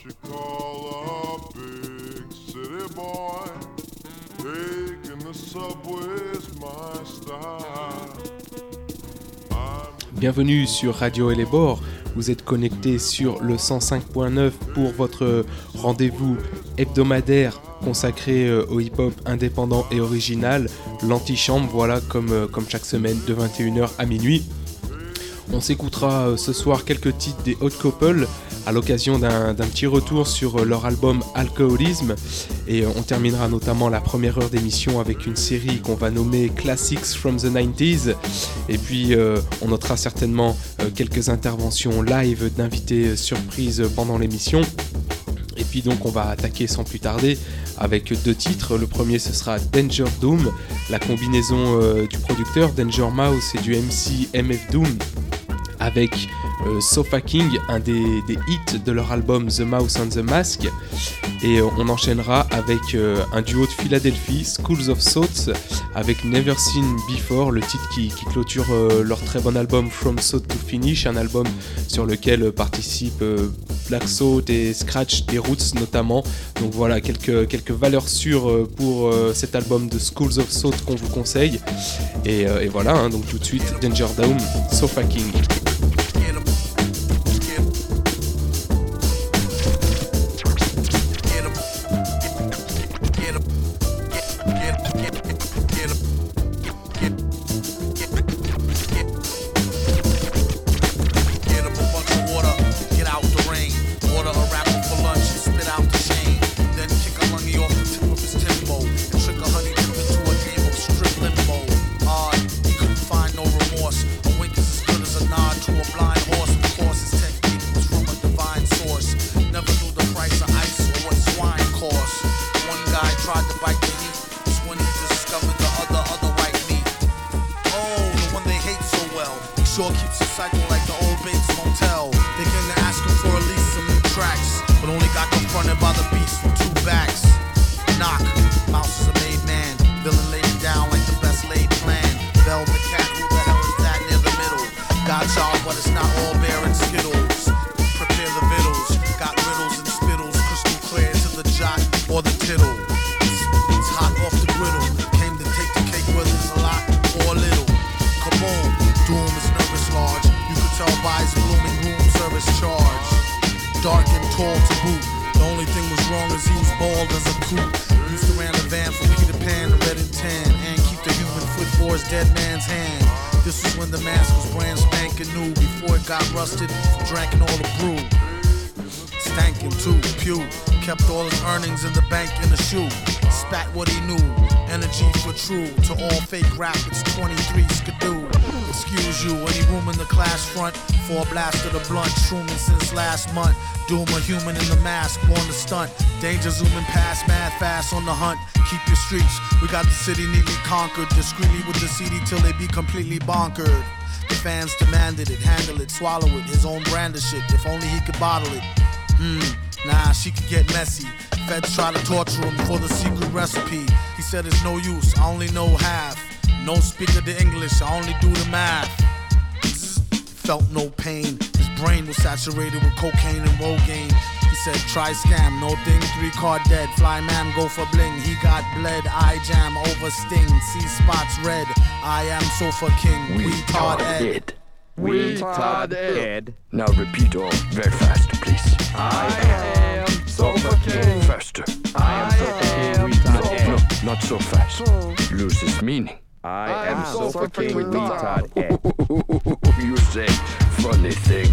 you call a big city boy. Taking the subway's my style. Bienvenue sur Radio et les Bords. Vous êtes connectés sur le 105.9 pour votre rendez-vous hebdomadaire consacré au hip-hop indépendant et original, l'antichambre, voilà, comme chaque semaine de 21h à minuit. On s'écoutera ce soir quelques titres des Hot Couple à l'occasion d'un petit retour sur leur album Alcoholism, et on terminera notamment la première heure d'émission avec une série qu'on va nommer Classics from the 90s, et puis on notera certainement quelques interventions live d'invités surprises pendant l'émission. Et puis donc on va attaquer sans plus tarder avec deux titres. Le premier ce sera Danger Doom, la combinaison du producteur Danger Mouse et du MC MF Doom avec Sofa King, un des hits de leur album The Mouse and the Mask. Et on enchaînera avec un duo de Philadelphie, Schools of Thoughts, avec Never Seen Before, le titre qui clôture leur très bon album From Thought to Finish, un album sur lequel participent Black Thought et Scratch des Roots notamment. Donc voilà, quelques valeurs sûres pour cet album de Schools of Thought qu'on vous conseille. Et voilà, hein, donc tout de suite Danger Doom, Sofa King. To all fake rap, it's 23 skidoo. Excuse you, any room in the class front? For a blast of the blunt, shrooming since last month. Doom a human in the mask, born to stunt. Danger zooming past, mad fast on the hunt. Keep your streets, we got the city neatly conquered. Discreetly with the CD till they be completely bonkered. The fans demanded it, handle it, swallow it. His own brand of shit, if only he could bottle it. Nah, she could get messy. Feds try to torture him for the secret recipe. He said it's no use, I only know half. No speaker to English, I only do the math. Felt no pain, his brain was saturated with cocaine and Rogaine. He said try scam, no thing, 3-card dead. Fly man go for bling, he got bled. Eye jam over sting, see spots red. I am Sofa King, we Todd Ed. We Todd Ed. Now repeat all very fast, please. I am Sofa King. Faster. I am Sofa King. We Todd Ed. No, not so fast. Loses meaning. I am Sofa King. We Todd Ed. You say funny thing.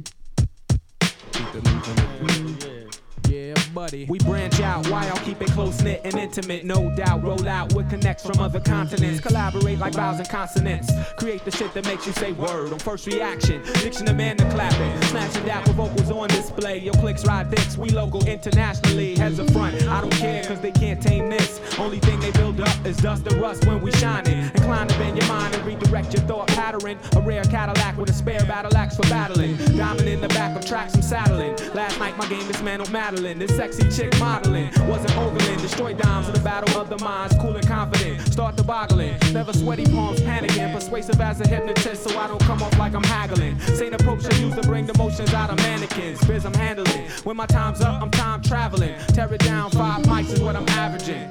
We branch out, why I'll keep it close getting intimate, no doubt. Roll out with connects from other continents. Collaborate like vowels and consonants. Create the shit that makes you say word on first reaction. Diction of man to clapping. Snatching that with vocals on display. Your clicks ride dicks, we local internationally. Heads up front, I don't care cause they can't tame this. Only thing they build up is dust and rust when we shining. Incline to bend your mind and redirect your thought pattern. A rare Cadillac with a spare battle axe for battling. Diamond in the back of tracks I'm saddling. Last night my game dismantled Madeline. This sexy chick modeling. Wasn't overland, destroy dimes in the battle of the minds. Cool and confident, start the boggling. Never sweaty palms panicking. Persuasive as a hypnotist so I don't come off like I'm haggling. Same approach I use to bring the motions out of mannequins. Biz I'm handling. When my time's up, I'm time traveling. Tear it down, 5 mics is what I'm averaging.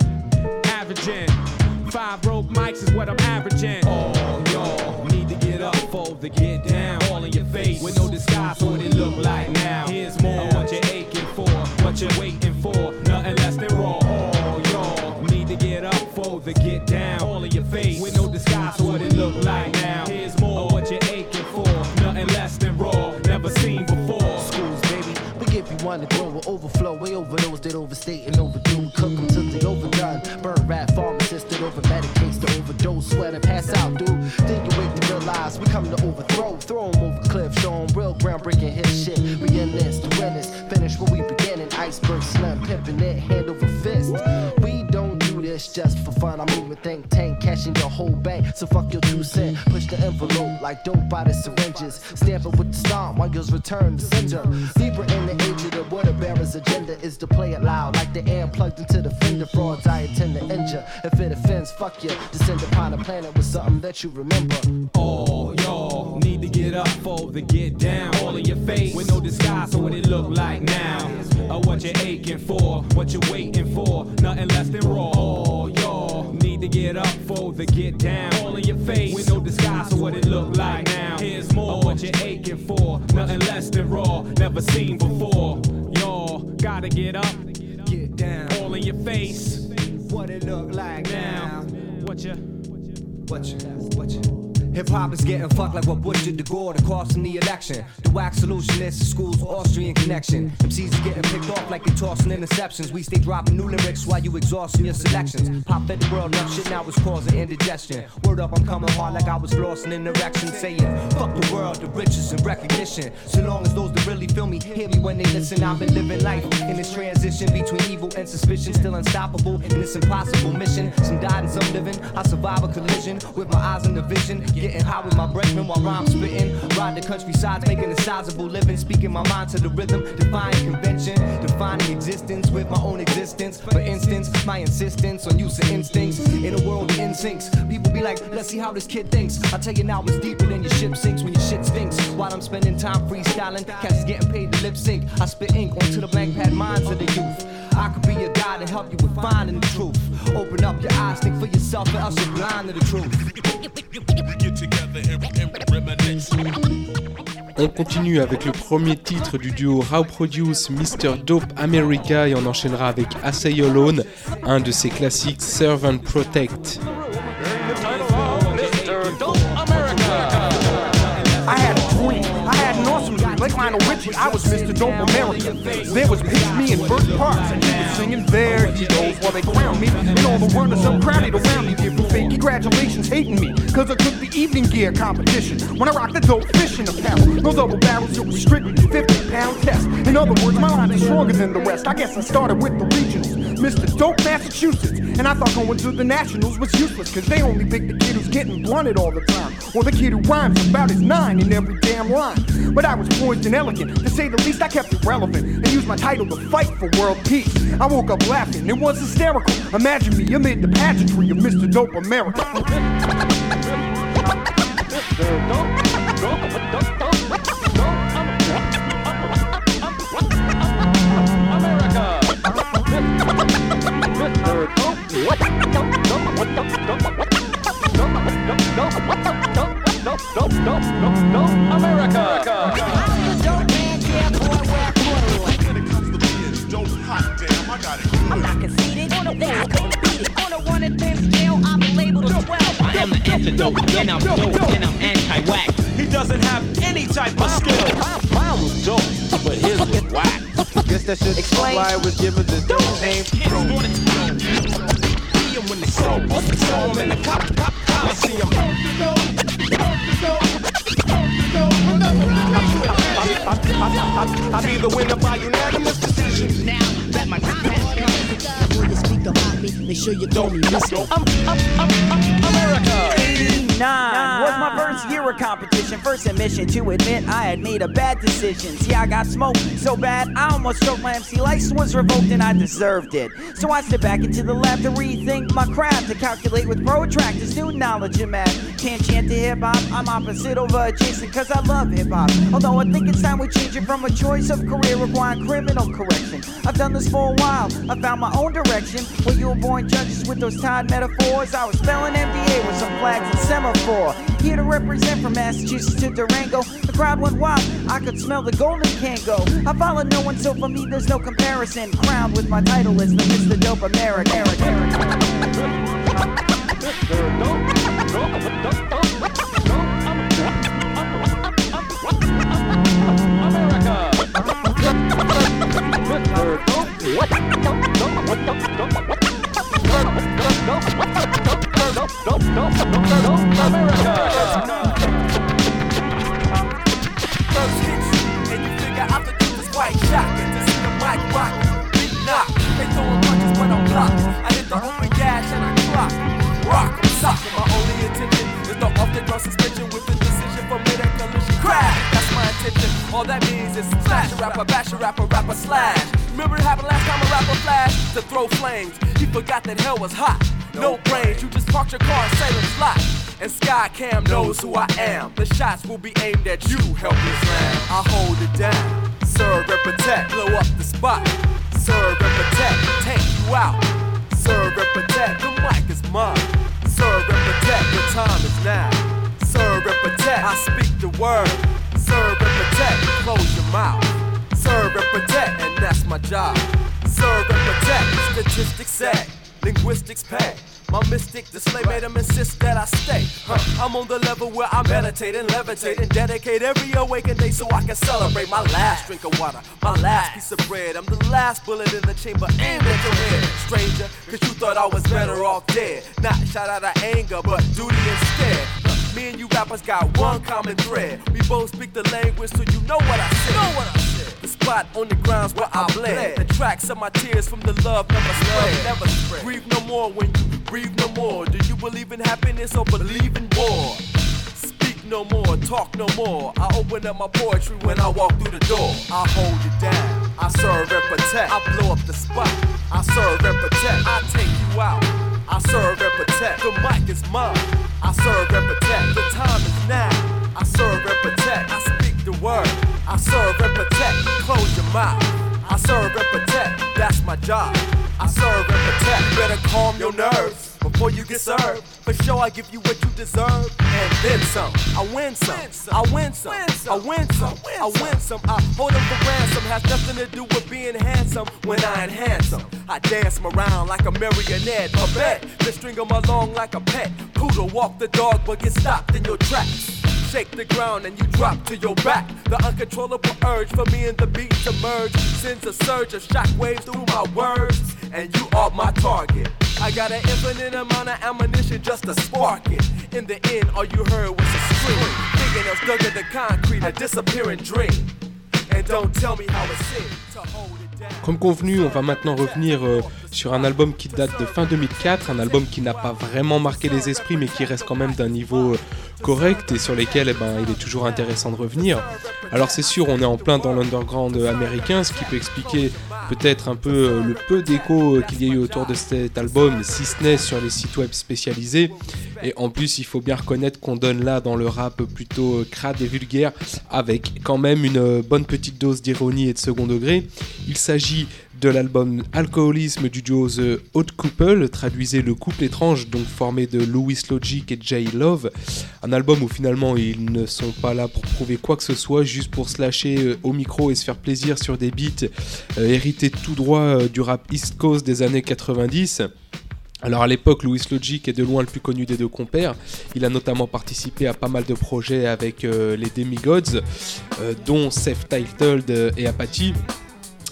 5 broke mics is what I'm averaging. All y'all need to get up for the get down. All in your face with no disguise for what it look like now. Here's more what you're aching for, what you're waiting for. Nothing less than raw. All y'all need to get up for the get down. All in your face with no disguise for what it look like now. Here's more what you're aching for. Nothing less than raw. Never seen before. Schools, baby, we give you one to grow or overflow. Way over those that overstate and overdo. Cook them till they overdone. Burn rat pharmacist that over medicates to overdose. Sweat and pass out, dude. Then you wake to realize we come to overthrow. Throw them over cliff, show them real groundbreaking hit shit. Begin this to win this. Finish what we beginning. Iceberg slam, pimping it, hand over fist. We don't do this just for fun. I'm moving think tank, cashing your whole bank. So fuck your 2 cent. Push the envelope like dope by the syringes. Stamp it with the stomp while yours return the sender. Deeper in the age of the water bearer's agenda is to play it loud like the air plugged into the fender. Frauds I intend to injure. If it offends, fuck you. Descend upon a planet with something that you remember. All y'all need to get up for the get down. All in your face with no disguise for what it look like now. Or what you're aching for, what you're waiting for. Nothing less than raw. All y'all need to get up for the get down. All in your face with no disguise for what it look like now. Here's more what you're aching for. Nothing less than raw. Never seen before. Y'all gotta get up, get down. All in your face. What it look like now. What you Hip-hop is getting fucked like what Bush did to Gore to cost in the election. The wax solutionist, the school's Austrian connection. MCs is getting picked off like they tossing interceptions. We stay dropping new lyrics while you exhausting your selections. Pop fed the world enough shit, now it's causing indigestion. Word up, I'm coming hard like I was flossing in erection. Saying, fuck the world, the riches and recognition. So long as those that really feel me, hear me when they listen. I've been living life in this transition between evil and suspicion. Still unstoppable in this impossible mission. Some died and some living. I survive a collision with my eyes in the vision. Getting high with my brethren while rhymes spitting. Ride the countrysides, making a sizable living. Speaking my mind to the rhythm, defying convention. Defining existence with my own existence. For instance, my insistence on use of instincts. In a world of instincts, people be like, let's see how this kid thinks. I tell you now it's deeper than your ship sinks when your shit stinks. While I'm spending time freestyling, cats is getting paid to lip sync. I spit ink onto the blank pad minds of the youth. I could be your guide and help you with finding the truth. Open up your eyes, think for yourself, or else you're blind to the truth. On continue avec le premier titre du duo Raw Produce, Mr. Dope America, et on enchaînera avec Assay Alone, un de ses classiques Serve and Protect. I had a dream. I had an awesome dream. Like Lionel Richie, I was Mr. Dope America. There was Pitch Me and Bert Parks, and he was singing There He Goes while they crowned me. And all the runners up crowded around me, giving fake congratulations, hating me, cause I took the evening gear competition. When I rocked the dope fishing apparel, no double barrels, it was strictly 50-pound test. In other words, my line is stronger than the rest. I guess I started with the regionals. Mr. Dope Massachusetts, and I thought going to the Nationals was useless, cause they only pick the kid who's getting blunted all the time, or the kid who rhymes about his 9 in every damn line. But I was poised and elegant, to say the least. I kept it relevant and used my title to fight for world peace. I woke up laughing, it was hysterical. Imagine me amid the pageantry of Mr. Dope America. I'm not conceited, on a day I couldn't beat it. On a 1 in 10 scale, I'm labeled a 12. I am the antidote, and I'm dope, and I'm anti-whack. He doesn't have any type of skill. Mine was dope, but his was whack. Guess that should explain why it was given the name. When the soul in the cop, I see him. I'll be the winner by unanimous decision. Now that my time has come, when you speak about me, make sure you don't miss it. America. 89 was my first year of competition. First admission to admit I had made a bad decision. See, I got smoked so bad I almost stroked my MC license was revoked and I deserved it. So I stepped back into the lab to rethink my craft, to calculate with protractors, new knowledge and math. Can't chant to hip hop, I'm opposite over adjacent cause I love hip hop. Although I think it's time we change it from a choice of career requiring criminal correction. I've done this for a while, I found my own direction. When you were born judges with those tied metaphors, I was spelling MDA with some flags and semaphore. Here to represent from Massachusetts to Durango. The crowd went wild, I could smell the golden can go. I follow no one, so for me there's no comparison. Crowned with my title as the Mr. Dope American. And you figure out the truth is quite shocking to see the mic rock, beat knock. They throwing punches but I'm blocking. I hit the open gas and I clock. Rock, I'm socking. My only intention is the off-the-ground suspension with the decision for mid and collision. Crash, that's my intention. All that means is slash a rapper, bash a rapper, rapper slash. Remember it happened last time a rapper flashed to throw flames. He forgot that hell was hot. No brains, you just parked your car in Salem's lot. And Skycam knows who I am. The shots will be aimed at you, helpless lamb. I hold it down, serve and protect, blow up the spot. Serve and protect, take you out. Serve and protect, the mic is mine. Serve and protect, the time is now. Serve and protect, I speak the word. Serve and protect, close your mouth. Serve and protect, and that's my job. Serve and protect, statistics say, linguistics pay. My mystic display made him insist that I stay. I'm on the level where I meditate and levitate and dedicate every awakened day so I can celebrate my last drink of water, my last piece of bread. I'm the last bullet in the chamber aimed at your head, stranger, cause you thought I was better off dead. Not shot out of anger, but duty instead. Me and you rappers got one common thread. We both speak the language, so you know what I said. The spot on the ground's where I bled. The tracks of my tears from the love never spread. Grieve no more when you breathe no more. Do you believe in happiness or believe in war? Speak no more, talk no more. I open up my poetry when I walk through the door. I hold it down, I serve and protect. I blow up the spot, I serve and protect. I take you out, I serve and protect. The mic is mine, I serve and protect. The time is now, I serve and protect. I speak the word, I serve and protect. Close your mouth, I serve and protect. That's my job, I serve and protect. You better calm your nerves before you get served. For sure I give you what you deserve, and then some. I win some, I win some, I win some, I win some. I hold them for ransom, has nothing to do with being handsome. When I enhance them, I dance them around like a marionette. A bet, then string them along like a pet. Poodle walk the dog but get stopped in your tracks. Shake the ground and you drop to your back. The uncontrollable urge for me and the beat to merge sends a surge of shockwaves through my words, and you are my target. I got an infinite amount of ammunition just to spark it. In the end, all you heard was a scream. Fingernails dug in the concrete, a disappearing dream. And don't tell me how it seems to hold it down. Comme convenu, on va maintenant revenir sur un album qui date de fin 2004, un album qui n'a pas vraiment marqué les esprits mais qui reste quand même d'un niveau correct et sur lesquels il est toujours intéressant de revenir. Alors c'est sûr, on est en plein dans l'underground américain, ce qui peut expliquer peut-être un peu le peu d'écho qu'il y a eu autour de cet album, si ce n'est sur les sites web spécialisés. Et en plus, il faut bien reconnaître qu'on donne là dans le rap plutôt crade et vulgaire, avec quand même une bonne petite dose d'ironie et de second degré. Il s'agit de l'album Alcoholisme du duo The Odd Couple, traduisez le couple étrange, donc formé de Louis Logic et J Love. Un album où finalement ils ne sont pas là pour prouver quoi que ce soit, juste pour se lâcher au micro et se faire plaisir sur des beats hérités tout droit du rap East Coast des années 90. Alors à l'époque, Louis Logic est de loin le plus connu des deux compères. Il a notamment participé à pas mal de projets avec les Demigods, dont Self-Titled et Apathy.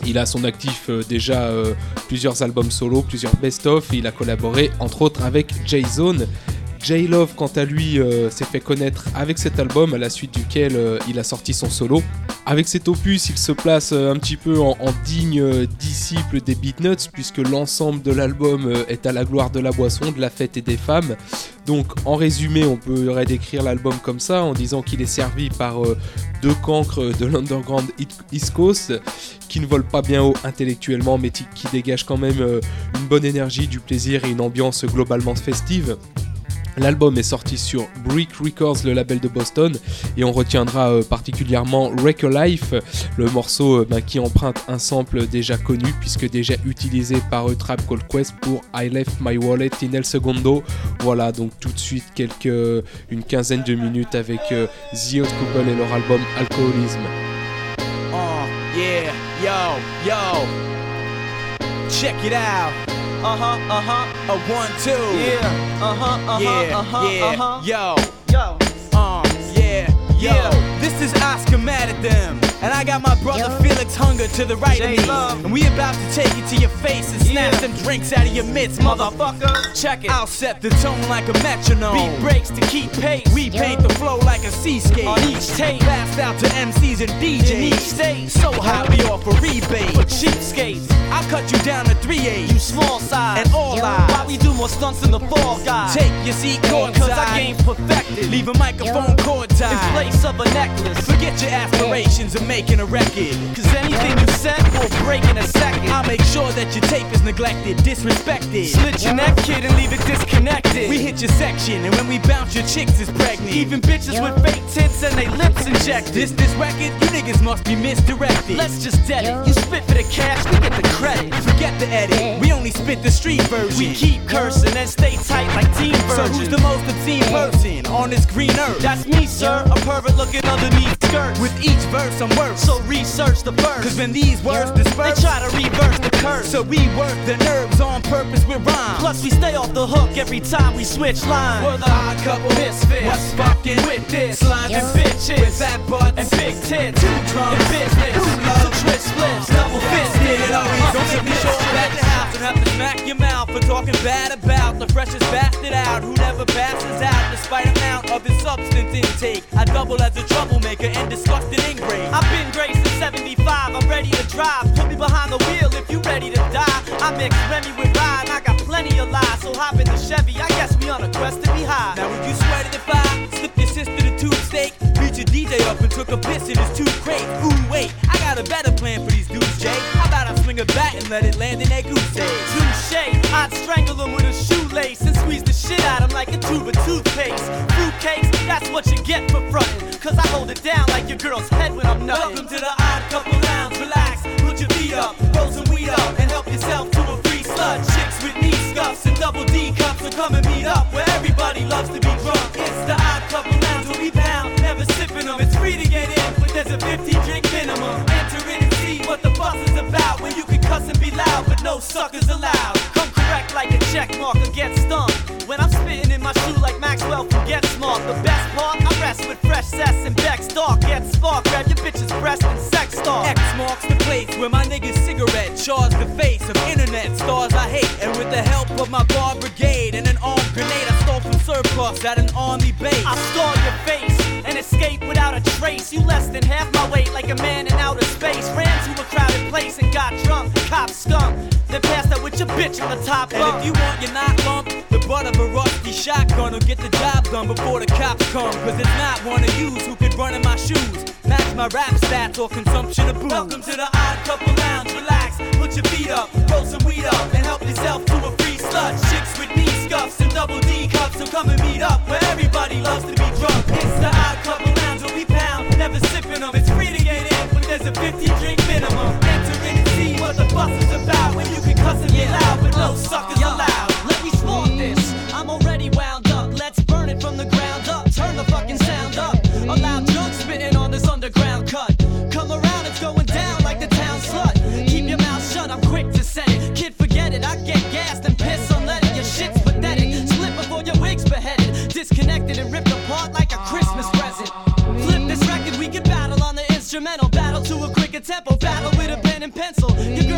Il a à son actif déjà plusieurs albums solo, plusieurs best-of, et il a collaboré entre autres avec J-Zone. J-Love, quant à lui, s'est fait connaître avec cet album, à la suite duquel il a sorti son solo. Avec cet opus, il se place un petit peu en digne disciple des Beatnuts, puisque l'ensemble de l'album est à la gloire de la boisson, de la fête et des femmes. Donc, en résumé, on pourrait décrire l'album comme ça, en disant qu'il est servi par deux cancres de l'underground East Coast, qui ne volent pas bien haut intellectuellement, mais qui dégagent quand même une bonne énergie, du plaisir et une ambiance globalement festive. L'album est sorti sur Brick Records, le label de Boston, et on retiendra particulièrement Wreck a Life, le morceau qui emprunte un sample déjà connu puisque déjà utilisé par Tribe Called Quest pour I Left My Wallet in El Segundo. Voilà, donc tout de suite une quinzaine de minutes avec The Hot Couple et leur album Alcoholism. Yeah, yo, check it out. A 1, 2. Yeah, yo. This is Oscar mad at them. And I got my brother Felix Hunger to the right of me. And we about to take it to your face and snatch them drinks out of your midst, motherfucker. Check it. I'll set the tone like a metronome. Beat breaks to keep pace. We paint the flow like a seascape. On each tape, passed out to MCs and DJs. In each state, so high we offer rebate. For cheapskates, I'll cut you down to 3/8. You small size and all eyes. Why we do more stunts than the Fall Guys? Take your seat courtside. Cause I game perfected. Leave a microphone cord tied in place of a necklace. Forget your aspirations of making a record. Cause anything you said will break in a second. I'll make sure that your tape is neglected, disrespected. Slit your neck, kid, and leave it disconnected. We hit your section, and when we bounce, your chicks is pregnant. Even bitches with fake tits and they lips injected. This record, you niggas must be misdirected. Let's just dead it. You spit for the cash, we get the credit. Forget the edit, we only spit the street version. We keep cursing and stay tight like Team Virgin. So who's the most obscene person on this green earth? That's me, sir, a pervert looking underneath skirts. With each verse I'm worse, so research the verse. Cause when these words disperse, they try to reverse the curse. So we work the nerves on purpose with rhyme. Plus we stay off the hook every time we switch lines. We're the odd couple misfits. What's fucking with this? Slimes and bitches with fat butts and big tits. Two drums in business. Who loves twist flips? Double fisted. Don't make me show up at your house and have to smack your mouth for talking bad about the freshest bastard out who never passes out despite amount of his substance intake. I double as a troublemaker and disgusted ingrate. I've been great since 75. I'm ready to drive. Put me behind the wheel if you ready to die. I mix Remy with ride. I got plenty of lies, so hop in the Chevy. I guess we on a quest to be high. Now when you sweated if I slipped your sister the tube steak, beat your DJ up and took a piss in his tooth crate. Ooh wait, I got a better plan for these dudes, Jay. How about I swing a bat and let it land in that goose egg? Touche, I'd strangle them with a shoelace and squeeze the shit out him like a tube of toothpaste. Fruitcakes, that's what you get for frontin'. Cause I hold it down like your girl's head when I'm nuttin'. Welcome to the Odd Couple Lounge, relax, put your feet up, roll some weed up, and help yourself to a free slut. Chicks with knee scuffs and double D cups, so come and meet up where everybody loves to be drunk. It's the Odd Couple Lounge where we pound, never sippin' them. It's free to get in, but there's a 15 drink minimum. Enter in and see what the fuss is about, when you can cuss and be loud, but no suckers allowed. Come correct like a check mark or get stung. When I'm spittin' in my shoe like Maxwell from Get Smart. The best part, I rest with fresh cess and Beck's Dark. Get spark, grab your bitch's breast and sex star. X marks the place where my nigga's cigarette charge the face of internet stars I hate. And with the help of my bar brigade and an armed grenade, I stole from surplus at an army base. I scar your face and escape without a trace. You less than half my weight like a man in outer space. Ran to a crowded place and got drunk. Cops skunk, then passed out with your bitch on the top bunk. And if you want your knot lump, the butt of a rusty shotgun will get the job done before the cops come. Cause it's not one of yous who could run in my shoes, match my rap stats or consumption of booze. Welcome to the Odd Couple Lounge, relax, put your feet up, roll some weed up, and help yourself to a free slut. Chicks with knee scuffs and double D cups, so come and meet up where everybody loves to be drunk. It's the Odd Couple Lounge where we pound, never sipping them. It's free to get in, but there's a 50 drink minimum. Enter in and see what the fuss is about, when you can cuss and be loud, but no suckers allowed. Let me sport this, I'm already wound up. Let's burn it from the ground up, turn the fucking sound up. A loud drunk spitting on this underground cut. Come around, it's going down like the town slut. Keep your mouth shut, I'm quick to set it. Kid, forget it, I get gassed and piss unleaded. Your shit's pathetic, split before your wig's beheaded. Disconnected and ripped apart like a Christmas present. Flip this record, we can battle on the instrumental. Battle to a quicker tempo, battle with a pen and pencil.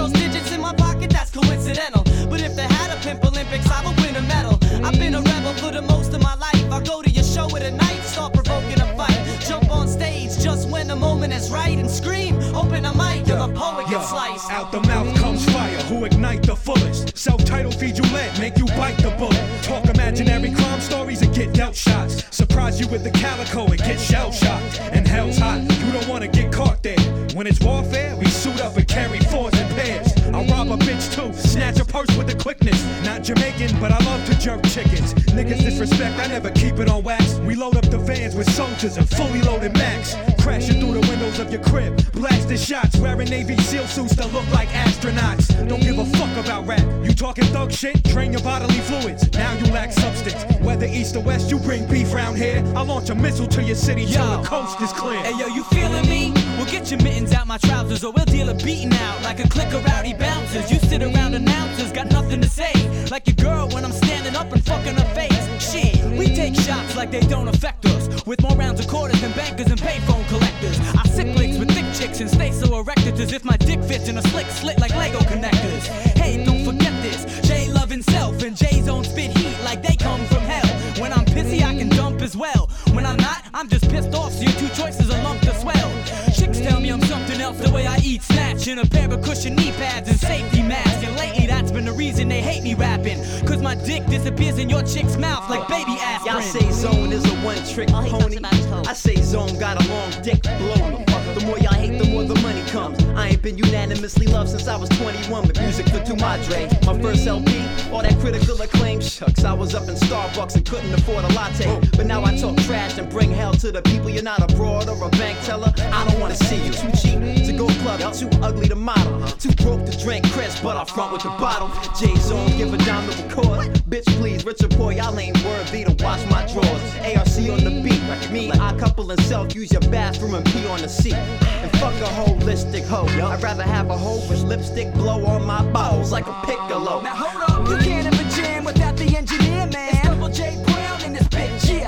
girl's digits in my pocket, that's coincidental. But if they had a pimp Olympics, I would win a medal. I've been a rebel for the most of my life. I go to your show at a night, start provoking a fight. Jump on stage just when the moment is right and scream, open a mic till the poet gets sliced. Out the mouth comes fire, who ignite the fullest. Self-titled feed you lead, make you bite the bullet. Talk imaginary crime stories and get dealt shots. Surprise you with the calico and get shell-shocked. And hell's hot, you don't wanna get caught there. When it's warfare, we suit up and carry fours and pairs. I'll rob a bitch too, snatch a purse with the quickness. Not Jamaican, but I love to jerk chickens. Niggas disrespect, I never keep it on wax. We load up the vans with soldiers and fully loaded max. Crashing through the windows of your crib, blasting shots, wearing Navy SEAL suits that look like astronauts. Don't give a fuck about rap. You talking thug shit? Drain your bodily fluids. Now you lack substance. Whether east or west, you bring beef round here. I'll launch a missile to your city till the coast is clear. Hey yo, you feeling me? Well, get your mittens out my trousers, or we'll deal a beating out like a clique of rowdy bouncers. You sit around announcers, got nothing to say, like your girl when I'm standing up and fucking her face. Shit, we take shots like they don't affect us, with more rounds of quarters than bankers and payphone collectors. I sip licks with thick chicks and stay so erected as if my dick fits in a slick slit like Lego connectors. Hey, don't forget this, Jay love himself and Jay's own spit heat like they come from hell. When I'm pissy, I can dump as well. When I'm not, I'm just pissed off, so your two choices are lumped to swell. Chicks tell me I'm something else the way I eat snatch in a pair of cushion knee pads and safety masks. And lately that's been the reason they hate me rapping, cause my dick disappears in your chick's mouth like baby aspirin. Y'all say Zone is a one-trick pony. I say Zone got a long dick, blow me. The more y'all hate, the more the money comes. I ain't been unanimously loved since I was 21 with music for Tu Madre. My first LP, all that critical acclaim, shucks. I was up in Starbucks and couldn't afford a latte. But now I talk trash and bring hell to the people. You're not a broad or a bank teller, I don't wanna see you. Too cheap to go club, too ugly to model, too broke to drink Chris, but I front with the bottle. J-Zone, give a dime to record. Bitch, please, rich or poor, y'all ain't worthy to wash my drawers. ARC on the beat, me, I couple and self, use your bathroom and pee on the seat. And fuck a holistic hoe, I'd rather have a hoe with lipstick blow on my balls like a piccolo. Now hold up, you can't have a jam without the engineer, man. It's Double J Brown in this bitch, yeah.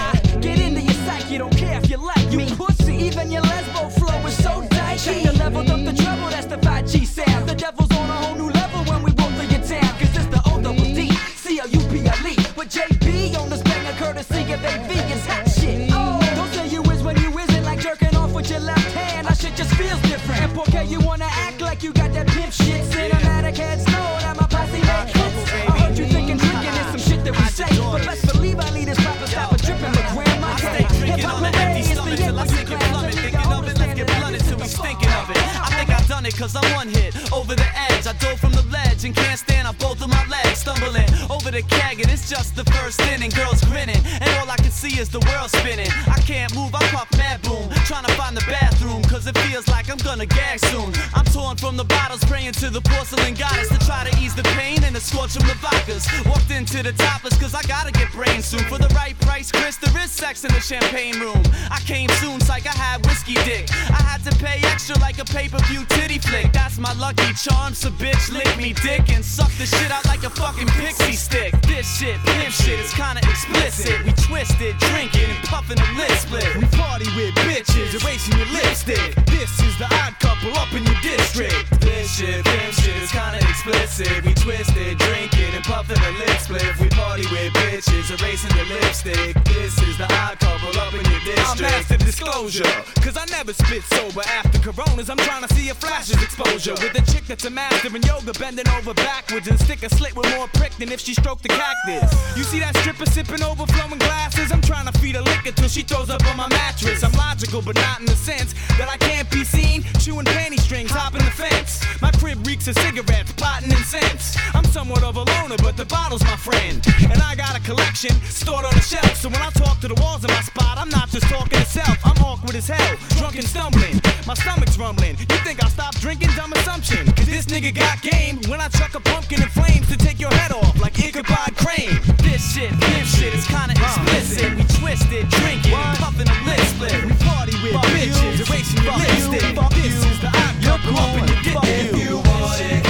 I get into your psyche, don't care if you like me. Pussy, even your lesbo flow is so dicey. Check the level up the treble, that's the 5G sound. The devil's on a whole new level when we roll through your town, cause it's the O-double-D, C-O-U-P-L-E. But JB on this banger courtesy of they vegans, hot shit. Oh, don't say you is when you isn't, like jerking off with your left hand. That shit just feels different. And porque you wanna act like you got that pimp shit. Cinematic heads know that my posse make hits. I heard you thinking drinking is some shit that we say, but let's believe I lead this proper stop a dripping with grandma K. Hip-hop parade is the end of your class. Thinking of it, let's get blunted till we thinking of it. I think I've done it cause I'm one hit over the edge. I dove from the ledge and can't stand on both of my legs. Stumbling over the keg and it's just the first inning. Girls grinning and all I can see is the world spinning. I can't move, I puff mad boom, trying to find the bathroom cause it feels like I'm gonna gag soon. I'm torn from the bottles, praying to the porcelain goddess to try to ease the pain and the scorch from the vodkas. Walked into the topless cause I gotta get brain soon. For the right price, Chris, there is sex in the champagne room. I came soon, psych, I had whiskey dick. I had to pay extra like a pay-per-view titty flick. That's my lucky charm, so bitch lick me dick and suck the shit out like a fucking pixie stick. This shit, pimp shit, is kinda explicit. We twisted, drinking and puffing a lip split. We party with bitches, erasing your lipstick. This is the odd couple up in your district. This shit, pimp shit, is kinda explicit. We twisted, drinking and puffing a lip split. We party with bitches, erasing the lipstick. This is the odd couple up in your district. I'm master disclosure, cause I never spit sober. After coronas, I'm trying to see a flash's exposure. With a chick that's a master in yoga, bending over backwards and stick a slit with more prick than if she stroked the cactus. You see that stripper sipping overflowing glasses? I'm trying to feed her liquor till she throws up on my mattress. I'm logical, but not in the sense that I can't be seen chewing panty strings, hopping the fence. My crib reeks of cigarettes, plotting incense. I'm somewhat of a loner, but the bottle's my friend. And I got a collection stored on the shelf. So when I talk to the walls in my spot, I'm not just talking to self. I'm awkward as hell, drunk and stumbling. My stomach's rumbling. You think I'll stop drinking? Dumb assumption. Cause this nigga got game when I chuck a pumpkin in flames to take your head off like Ichabod Crane. This shit, this shit is kinda explicit. We twisted, drinking, and puffing a lip split. We party with bitches, erasing your lipstick. This is the odd couple up in your dick. If you want it,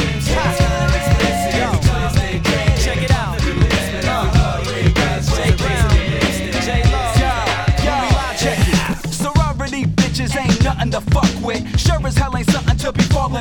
check it out. Sorority bitches ain't nothing to fuck with. Sure as hell ain't something to be falling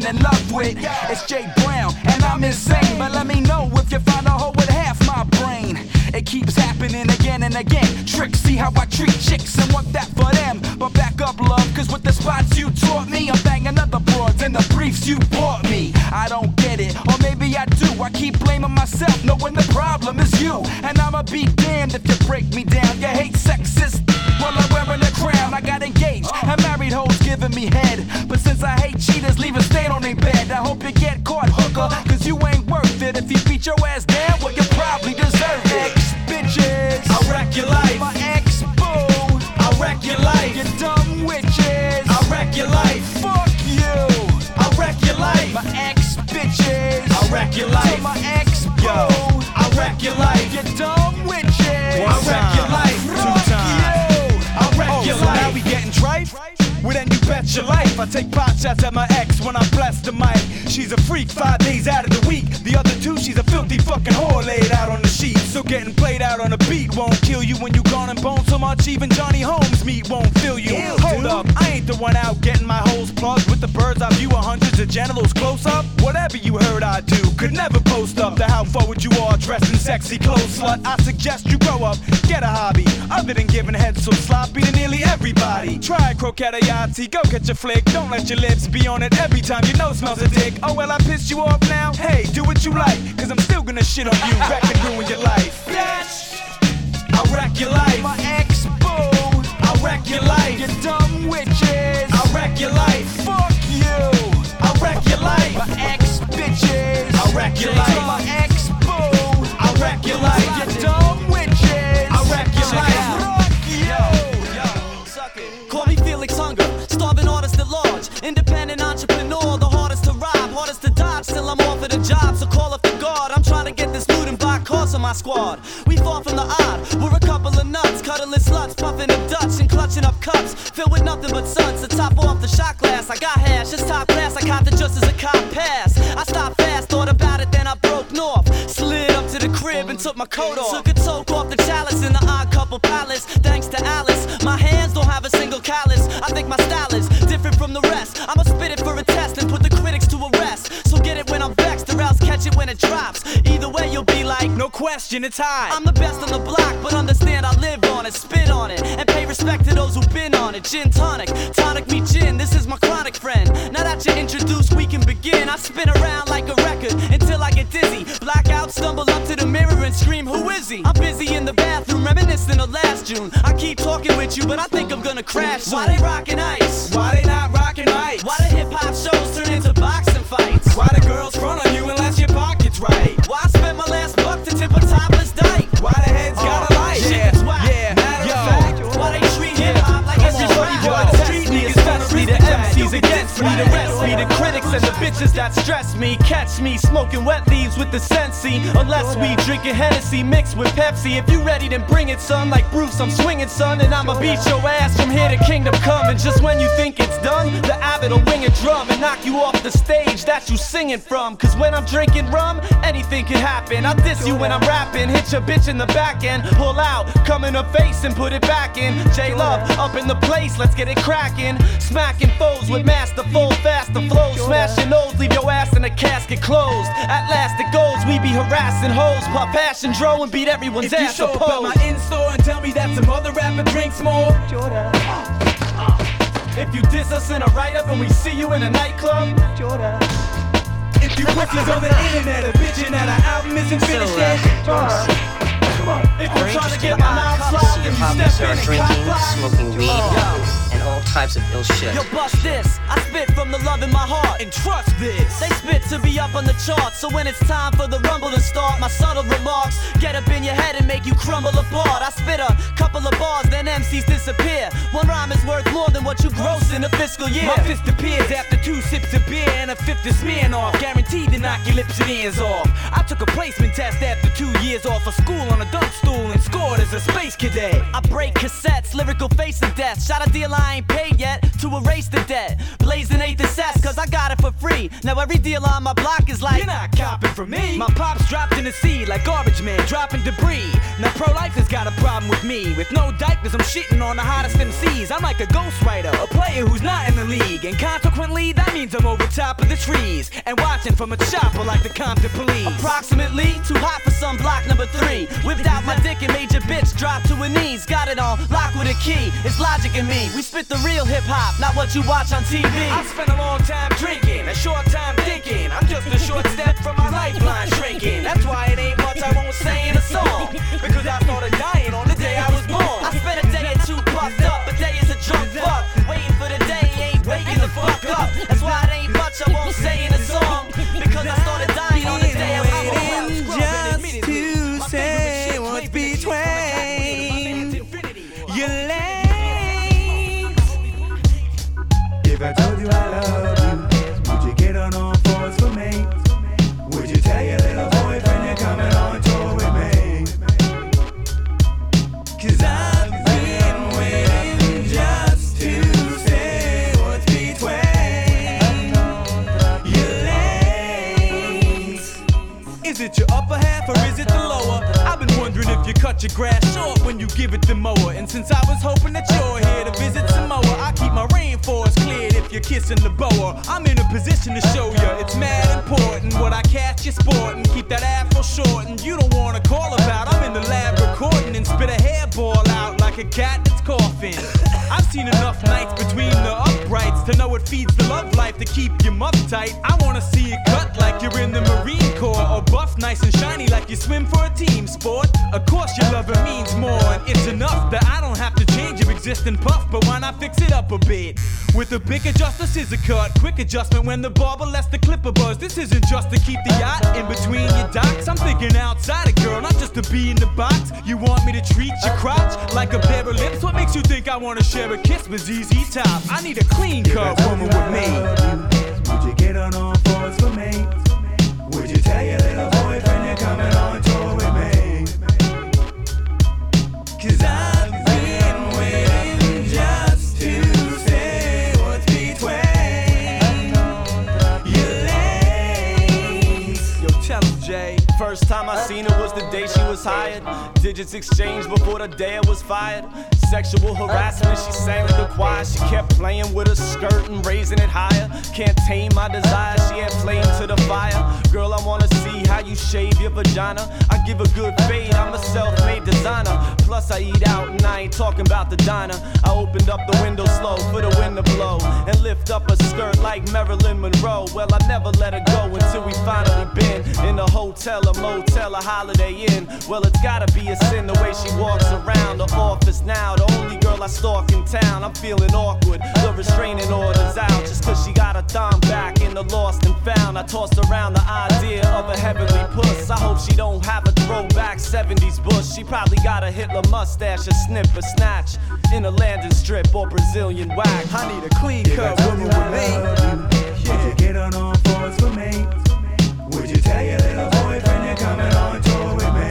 in love with. It's Jay Brown, and I'm insane. But let me know if you find a hoe with half my brain. It keeps happening again and again. Tricks, see how I treat chicks and want that for them. But back up, love, cause with the spots you taught me, I'm banging other broads in the briefs you bought me. I don't get it, or maybe I do. I keep blaming myself, knowing the problem is you. And I'ma be damned if you break me down. You hate sexist, well I'm wearing a crown. I got engaged, and married hoes giving me head. But since I hate cheaters, leave a stain on their bed. I hope you get caught, hooker, cause you ain't worth it. If you beat your ass down, well you probably deserve it. Bitches, I'll wreck your life. My ex-boo, I'll wreck your life. You dumb witches, I'll wreck your life. Fuck you, I'll wreck your life. My ex-bitches, I'll wreck your life. To my ex-boo, I'll wreck your life. You dumb witches, I'll wreck your life. Fuck you, I'll wreck your so life. Now we getting trife? Well then you bet your life I take pot shots at my ex when I bless the mic. She's a freak 5 days out of the week. The other 2, she's a filthy fucking whore laid out on the sheet. So getting played out on a beat won't kill you when you gone and bone so much even Johnny Holmes meat won't fill you. Hold up, I ain't the one out getting my holes plugged with the bird's eye view of hundreds of genitals close up. Whatever you heard I do could never post up to how forward you are dressed in sexy clothes, slut. I suggest you grow up, get a hobby other than giving head so sloppy to nearly everybody. Try croquette or Yahtzee, go catch a flick. Don't let your lips be on it every time your nose smells a dick. Oh well, I pissed you off now? Hey, do what you like, cause I'm still gonna shit on you, wreck and ruin your life. bitch, I'll wreck your life. my ex-boo, I'll wreck your life. You dumb witches, I'll wreck your life. Fuck you, I'll wreck your life. my ex-bitches, I'll wreck your life. To my ex-boo, I'll wreck your life. You dumb witches, I'll wreck your life. Fuck you. Call me Felix Hunger, starving artist at large, independent entrepreneur, the hardest to rob, hardest to dodge, still I'm offered a job, so call up the guard. I'm trying to get this loot and buy cars on my squad. We far from the odd, we're a couple of nuts, cuddling sluts, puffing a Dutch and clutching up cups, filled with nothing but suds. To top off the shot glass, I got hash, it's top class, I caught it just as a cop pass. I stopped fast, thought about it, then I broke north, slid up to the crib and took my coat off, took a toke off the chalice in the Odd Couple Palace. Thanks to Alice, my hands don't have a single callus. I think my style is different from the rest. I'ma spit it for a test and put the critics to a rest. So get it when I'm vexed, or else catch it when it drops. Either way you'll be like, no question, it's high. I'm the best on the block, but understand I live on it, spit on it, and pay respect to those who've been on it. Gin tonic, tonic me gin, this is my chronic friend. Now that you're introduced, we can begin. I spin around like a record until I get dizzy. Black out, stumble up to the mirror and scream, who is he? I'm busy in the bathroom, reminiscing of last June. I keep talking with you, but I think I'm gonna crash soon. Why they rockin' ice? Why they not rocking mics? Why the hip-hop shows turn into boxing fights? Why the girls front on you unless your pocket's right? Why I spend my last buck to tip a topless dyke? Why the heads got a light? Shit is whack. Matter of fact, why they treat hip-hop like it's just rap? the street niggas test me, the MCs against me, the rest me, the critics and the bitches that stress me. Catch me smoking wet leaves with the Sensi, unless we drinking Hennessy mixed with Pepsi. If you ready, then bring it, son. Like Bruce, I'm swinging, son, and I'ma beat your ass from here to Kingdom Come. And just when you think it's done, the Abbot will wing a drum and knock you off the stage that you singing from. Cause when I'm drinking rum, anything can happen. I diss you when I'm rapping, hit your bitch in the back end, pull out, come in her face and put it back in. J-Love up in the place, let's get it cracking. Smacking foes with masterful, faster flows, smashing those, leave your ass in a casket closed. At last it goes, we be harassing hoes, pop passion dro and beat everyone's ass. If you show up at my in-store and tell me that some other rapper drinks more, if you diss us in a write-up and we see you in a nightclub, if you pussies on the internet are bitching that our album isn't finished yet, if you're trying to get my mouth slopped and you step in and drinking, smoking weed, and all types of ill shit. Yo, bust this. I spit from the love in my heart. And trust this. They spit to be up on the charts. So when it's time for the rumble to start, my subtle remarks get up in your head and make you crumble apart. I spit a couple of bars, then MCs disappear. One rhyme is worth more than what you gross in a fiscal year. My fist appears after 2 sips of beer and a fifth is smearing off. Guaranteed to knock your lips and ears off. I took a placement test after 2 years off of school on a dump stool and scored as a space cadet. I break cassettes, lyrical face of death. Shot a deal I ain't paid yet to erase the debt. Blazing 8 cess, cause I got it for free. Now every dealer on my block is like, you're not copping from me. My pops dropped in the sea like garbage man dropping debris. Now pro-life has got a problem with me. With no diapers, I'm shitting on the hottest MCs. I'm like a ghostwriter, a player who's not in the league. And consequently, that means I'm over top of the trees and watching from a chopper like the Compton police. Approximately too hot for some block number 3. Whipped out my dick and made your bitch drop to her knees. Got it on lock with a key. It's Logic and me. We spit the real hip hop, not what you watch on TV. I spent a long time drinking, a short time thinking. I'm just a short step from my lifeline shrinking. That's why it ain't much I won't say in a song, because I started dying on the day I was born. I spent a day or two puffed up. A day is a drunk fuck. Waiting for the day, ain't waking the fuck up. That's why it ain't much I won't say in a song, because I started dying on the day I was born. Just to say what's between your legs. If I told you I love you, would you get on all fours for me? Would you tell your little boyfriend you're coming on tour with me? 'Cause I've been waiting just to say what's between your legs. Is it your upper half or is it the lower? I've been wondering if you cut your grass short when you give it the mower. And since I was hoping that you're here to visit Samoa, I keep my rainforest cleared if you're kissing the boa. I'm in a position to show you it's mad important what I catch you sporting. Keep that afro short and you don't wanna call about. I'm in the lab recording and spit a hairball out like a cat that's coughing. I've seen enough nights between the uprights to know it feeds the love life to keep your muff tight. I wanna see it cut like you're in the Marine Corps, or buff nice and shiny like you swim for a team sport. Of course your lover means more, and it's enough that I don't have to change your existing puff, but why not fix it up a bit? With a big adjuster, scissor cut, quick adjustment when the barber lets the clipper buzz. This isn't just to keep the yacht in between your docks. I'm thinking outside it, girl, not just to be in the box. You want me to treat your crotch like a pair of lips? What makes you think I wanna share a kiss with ZZ Top? I need a clean cut woman with me. Would you get on all fours for me? Would you tell your little boyfriend you're coming on tour with me? 'Cause I've been waiting just to say what's between your legs. Yo, tell him, Jay. First time I seen her was the day she was hired. Digits exchanged before the day I was fired. Sexual harassment, she sang in the choir. She kept playing with her skirt and raising it higher. Can't tame my desire, she had flame to the fire. Girl, I wanna see how you shave your vagina. I give a good fade, I'm a self-made designer. Plus I eat out and I ain't talking about the diner. I opened up the window slow for the wind to blow and lift up her skirt like Marilyn Monroe. Well, I never let her go until we finally been in a hotel, a motel, a Holiday Inn. Well, it's gotta be a sin the way she walks around the office now. The only girl I stalk in town. I'm feeling awkward. The restraining order's out just 'cause she got her thumb back in the lost and found. I tossed around the idea of a heavenly puss. I hope she don't have a throwback 70s bush. She probably got a Hitler mustache, a snip, a snatch in a landing strip or Brazilian wax. I need a clean cut woman with me. Would you get on all fours for me? Would you tell your little boyfriend you're coming on tour with me?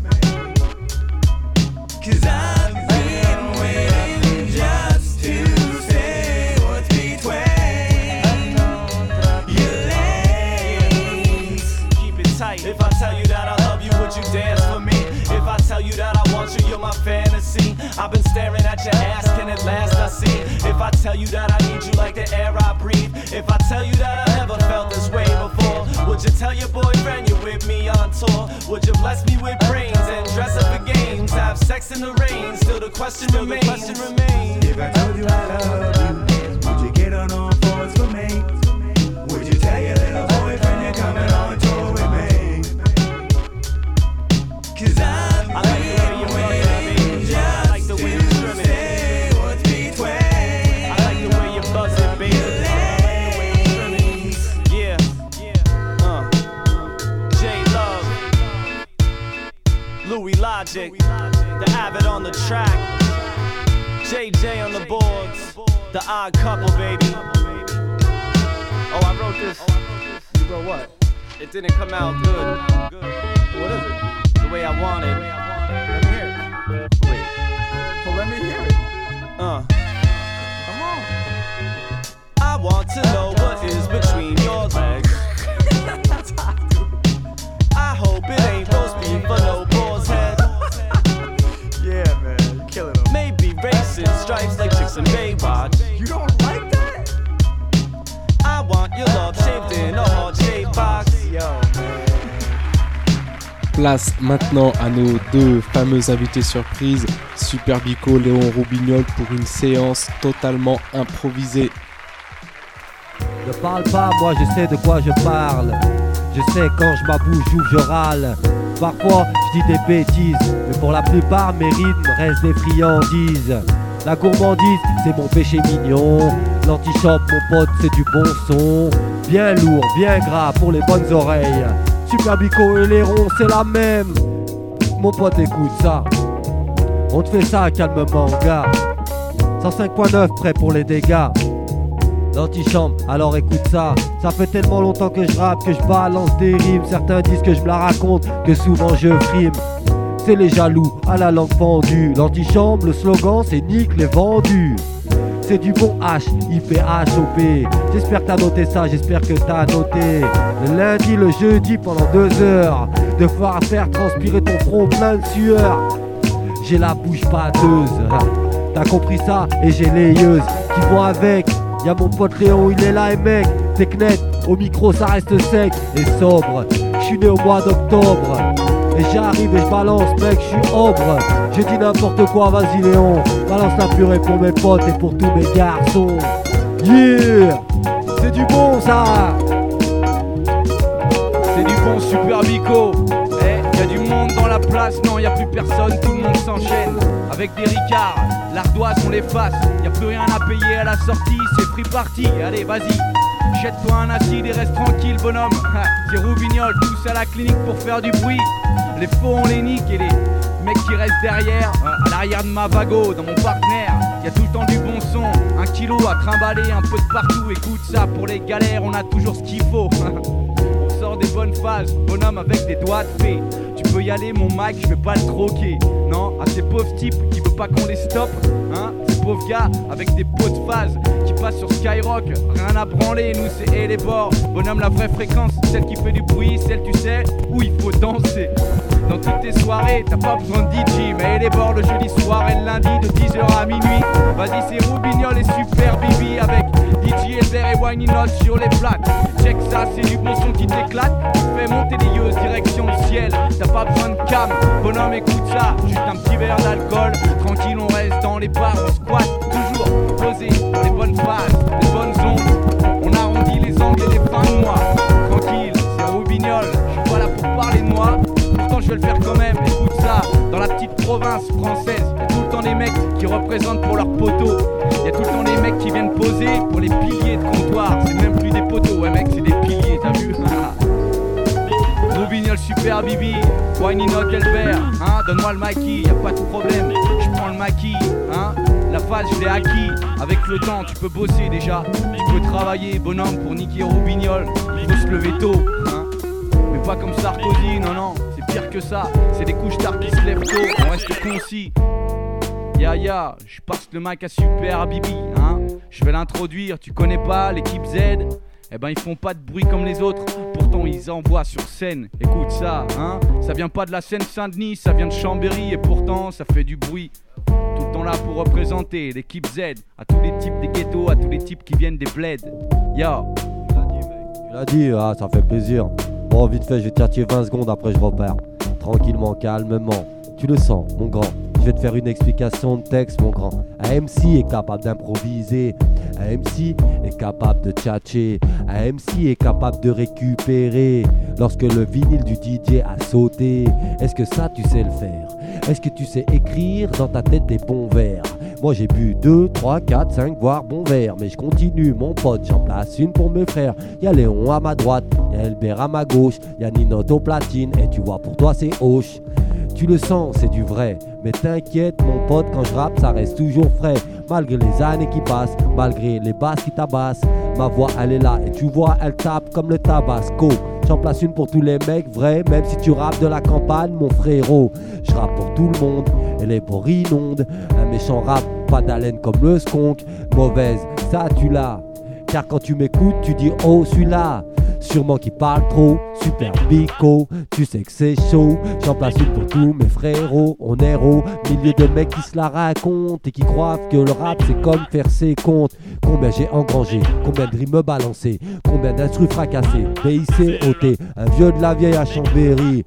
'Cause I've been waiting just to say what's between your legs. Keep it tight. If I tell you that I love you, would you dance for me? If I tell you that I want you, you're my fantasy. I've been staring at your ass, can it last? I see. If I tell you that I need you like the air I breathe. If I tell you that I never felt this way before, would you tell your boyfriend you're with me on tour? Would you bless me with brains and dress up for games? Have sex in the rain, still the question remains. If I told you I love you, would you get on all fours for me? Would you tell your little boyfriend you're coming on tour with me? 'Cause I've been waiting just to say what's between. I like the way you buzz it, baby. Yeah. J-Love, Louis Logic, the Avid on the track, JJ on the boards, the Odd Couple, baby. Oh, I wrote this. You wrote what? It didn't come out good. What is it? The way I wanted. Let me hear it. Wait. Well, let me hear it. Come on. I want to know what is between your legs. I hope it ain't roast beef for no boar's head. place maintenant à nos deux fameux invités surprises, Super Bico, Léon Roubignol, pour une séance totalement improvisée. Ne parle pas, moi je sais de quoi je parle. Je sais quand je m'abouche ou je râle. Parfois je dis des bêtises, mais pour la plupart mes rythmes restent des friandises. La gourmandise c'est mon péché mignon. L'antichambre mon pote c'est du bon son. Bien lourd, bien gras pour les bonnes oreilles. Super Bico et les ronds c'est la même. Mon pote écoute ça. On te fait ça calmement gars. 105.9 prêt pour les dégâts. L'antichambre, alors écoute ça. Ça fait tellement longtemps que je rappe, que je balance des rimes. Certains disent que je me la raconte, que souvent je frime. C'est les jaloux, à la langue pendue. L'antichambre, le slogan, c'est nique les vendus. C'est du bon H, IPHOP. J'espère que t'as noté ça, j'espère que t'as noté. Le lundi, le jeudi, pendant 2 heures. De faire transpirer ton front plein de sueur. J'ai la bouche pâteuse. T'as compris ça, et j'ai les yeux qui vont avec. Y'a mon pote Léon, il est là et mec, t'es net, au micro ça reste sec et sobre. J'suis né au mois d'octobre et j'arrive et j'balance mec, j'suis ombre. Je dis n'importe quoi, vas-y Léon, balance la purée pour mes potes et pour tous mes garçons. Yeah, c'est du bon ça. C'est du bon Super Bico. Y'a du monde dans la place, non y'a plus personne, tout le monde s'enchaîne. Avec des ricards, l'ardoise on les fasse. Y'a plus rien à payer à la sortie, c'est free party. Allez vas-y, jette-toi un acide et reste tranquille bonhomme. C'est Roubignol, tous à la clinique pour faire du bruit. Les faux on les nique et les mecs qui restent derrière, à l'arrière de ma vago, dans mon partenaire. Y'a tout le temps du bon son, 1 kilo à trimballer un peu de partout. Écoute ça, pour les galères on a toujours ce qu'il faut. On sort des bonnes phases, bonhomme avec des doigts de fée. Tu peux y aller mon Mike, je vais pas le troquer. Non, à ces pauvres types qui veulent pas qu'on les stoppe, hein. Ces pauvres gars avec des pots de phase qui passent sur Skyrock, rien à branler, nous c'est et les bords. Bonhomme la vraie fréquence, celle qui fait du bruit, celle tu sais où il faut danser. Dans toutes tes soirées, t'as pas besoin de DJ, mais les bords le jeudi soir et le lundi de 10h à minuit. Vas-y c'est Roubignol et Super Bibi avec DJ Elder et Whiny Note sur les plates. Check ça, c'est du bon son qui t'éclate. Tu fais monter les yeux direction le ciel. T'as pas besoin de cam, bonhomme écoute ça. Juste un petit verre d'alcool, tranquille on reste dans les bars. On squatte, toujours posé, les bonnes phases, les bonnes ondes. On arrondit les angles et les fins de mois. Tranquille, c'est Roubignol, je suis pas là pour parler de moi. Pourtant je vais le faire quand même, écoute ça. Dans la petite province française, y'a tout le temps des mecs qui représentent pour leurs poteaux. Y'a tout le temps des mecs qui viennent poser pour les piliers de comptoir. C'est même plus des poteaux, ouais mec c'est des piliers, t'as vu? Roubignol, Super Bibi, Whiny Note, Elbert, hein, donne-moi le maquis, y'a pas de problème, je prends le maquis, hein, la phase je l'ai acquis, avec le temps tu peux bosser déjà, tu peux travailler bonhomme pour niquer Roubignol, il faut se lever tôt, hein, mais pas comme Sarkozy, non non, c'est pire que ça, c'est des couches tard qui se lèvent tôt, on reste concis. Ya, je passe le mic à Super Bibi, hein, je vais l'introduire, tu connais pas l'équipe Z? Eh ben ils font pas de bruit comme les autres, pourtant ils envoient sur scène. Écoute ça, hein, ça vient pas de la Seine-Saint-Denis, ça vient de Chambéry et pourtant ça fait du bruit. Tout le temps là pour représenter l'équipe Z, à tous les types des ghettos, à tous les types qui viennent des bleds. Yo. Tu l'as dit, ah, ça fait plaisir. Bon vite fait je vais te chercher 20 secondes après je repars. Tranquillement, calmement, tu le sens mon grand. Je vais te faire une explication de texte mon grand. Un MC est capable d'improviser. Un MC est capable de tchatcher. Un MC est capable de récupérer lorsque le vinyle du DJ a sauté. Est-ce que ça tu sais le faire? Est-ce que tu sais écrire dans ta tête des bons vers? Moi j'ai bu 2, 3, 4, 5 voire bons verres. Mais je continue mon pote, j'en place une pour mes frères. Y'a Léon à ma droite, y'a Elbert à ma gauche, y'a Ninot au platine. Et tu vois pour toi c'est hoche. Tu le sens, c'est du vrai. Mais t'inquiète mon pote, quand je rappe ça reste toujours frais. Malgré les années qui passent, malgré les basses qui tabassent, ma voix elle est là et tu vois elle tape comme le tabasco. J'en place une pour tous les mecs vrais, même si tu rappes de la campagne mon frérot. Je rappe pour tout le monde et les bords inondent. Un méchant rap, pas d'haleine comme le skunk. Mauvaise, ça tu l'as. Car quand tu m'écoutes tu dis oh celui-là. Sûrement qui parle trop, Super Bico, tu sais que c'est chaud. J'en place une pour tous mes frérots, on est héros. Milieu de mecs qui se la racontent et qui croient que le rap c'est comme faire ses comptes. Combien j'ai engrangé, combien de rimes balancées, combien d'instrus fracassés, BICOT, un vieux de la vieille à Chambéry.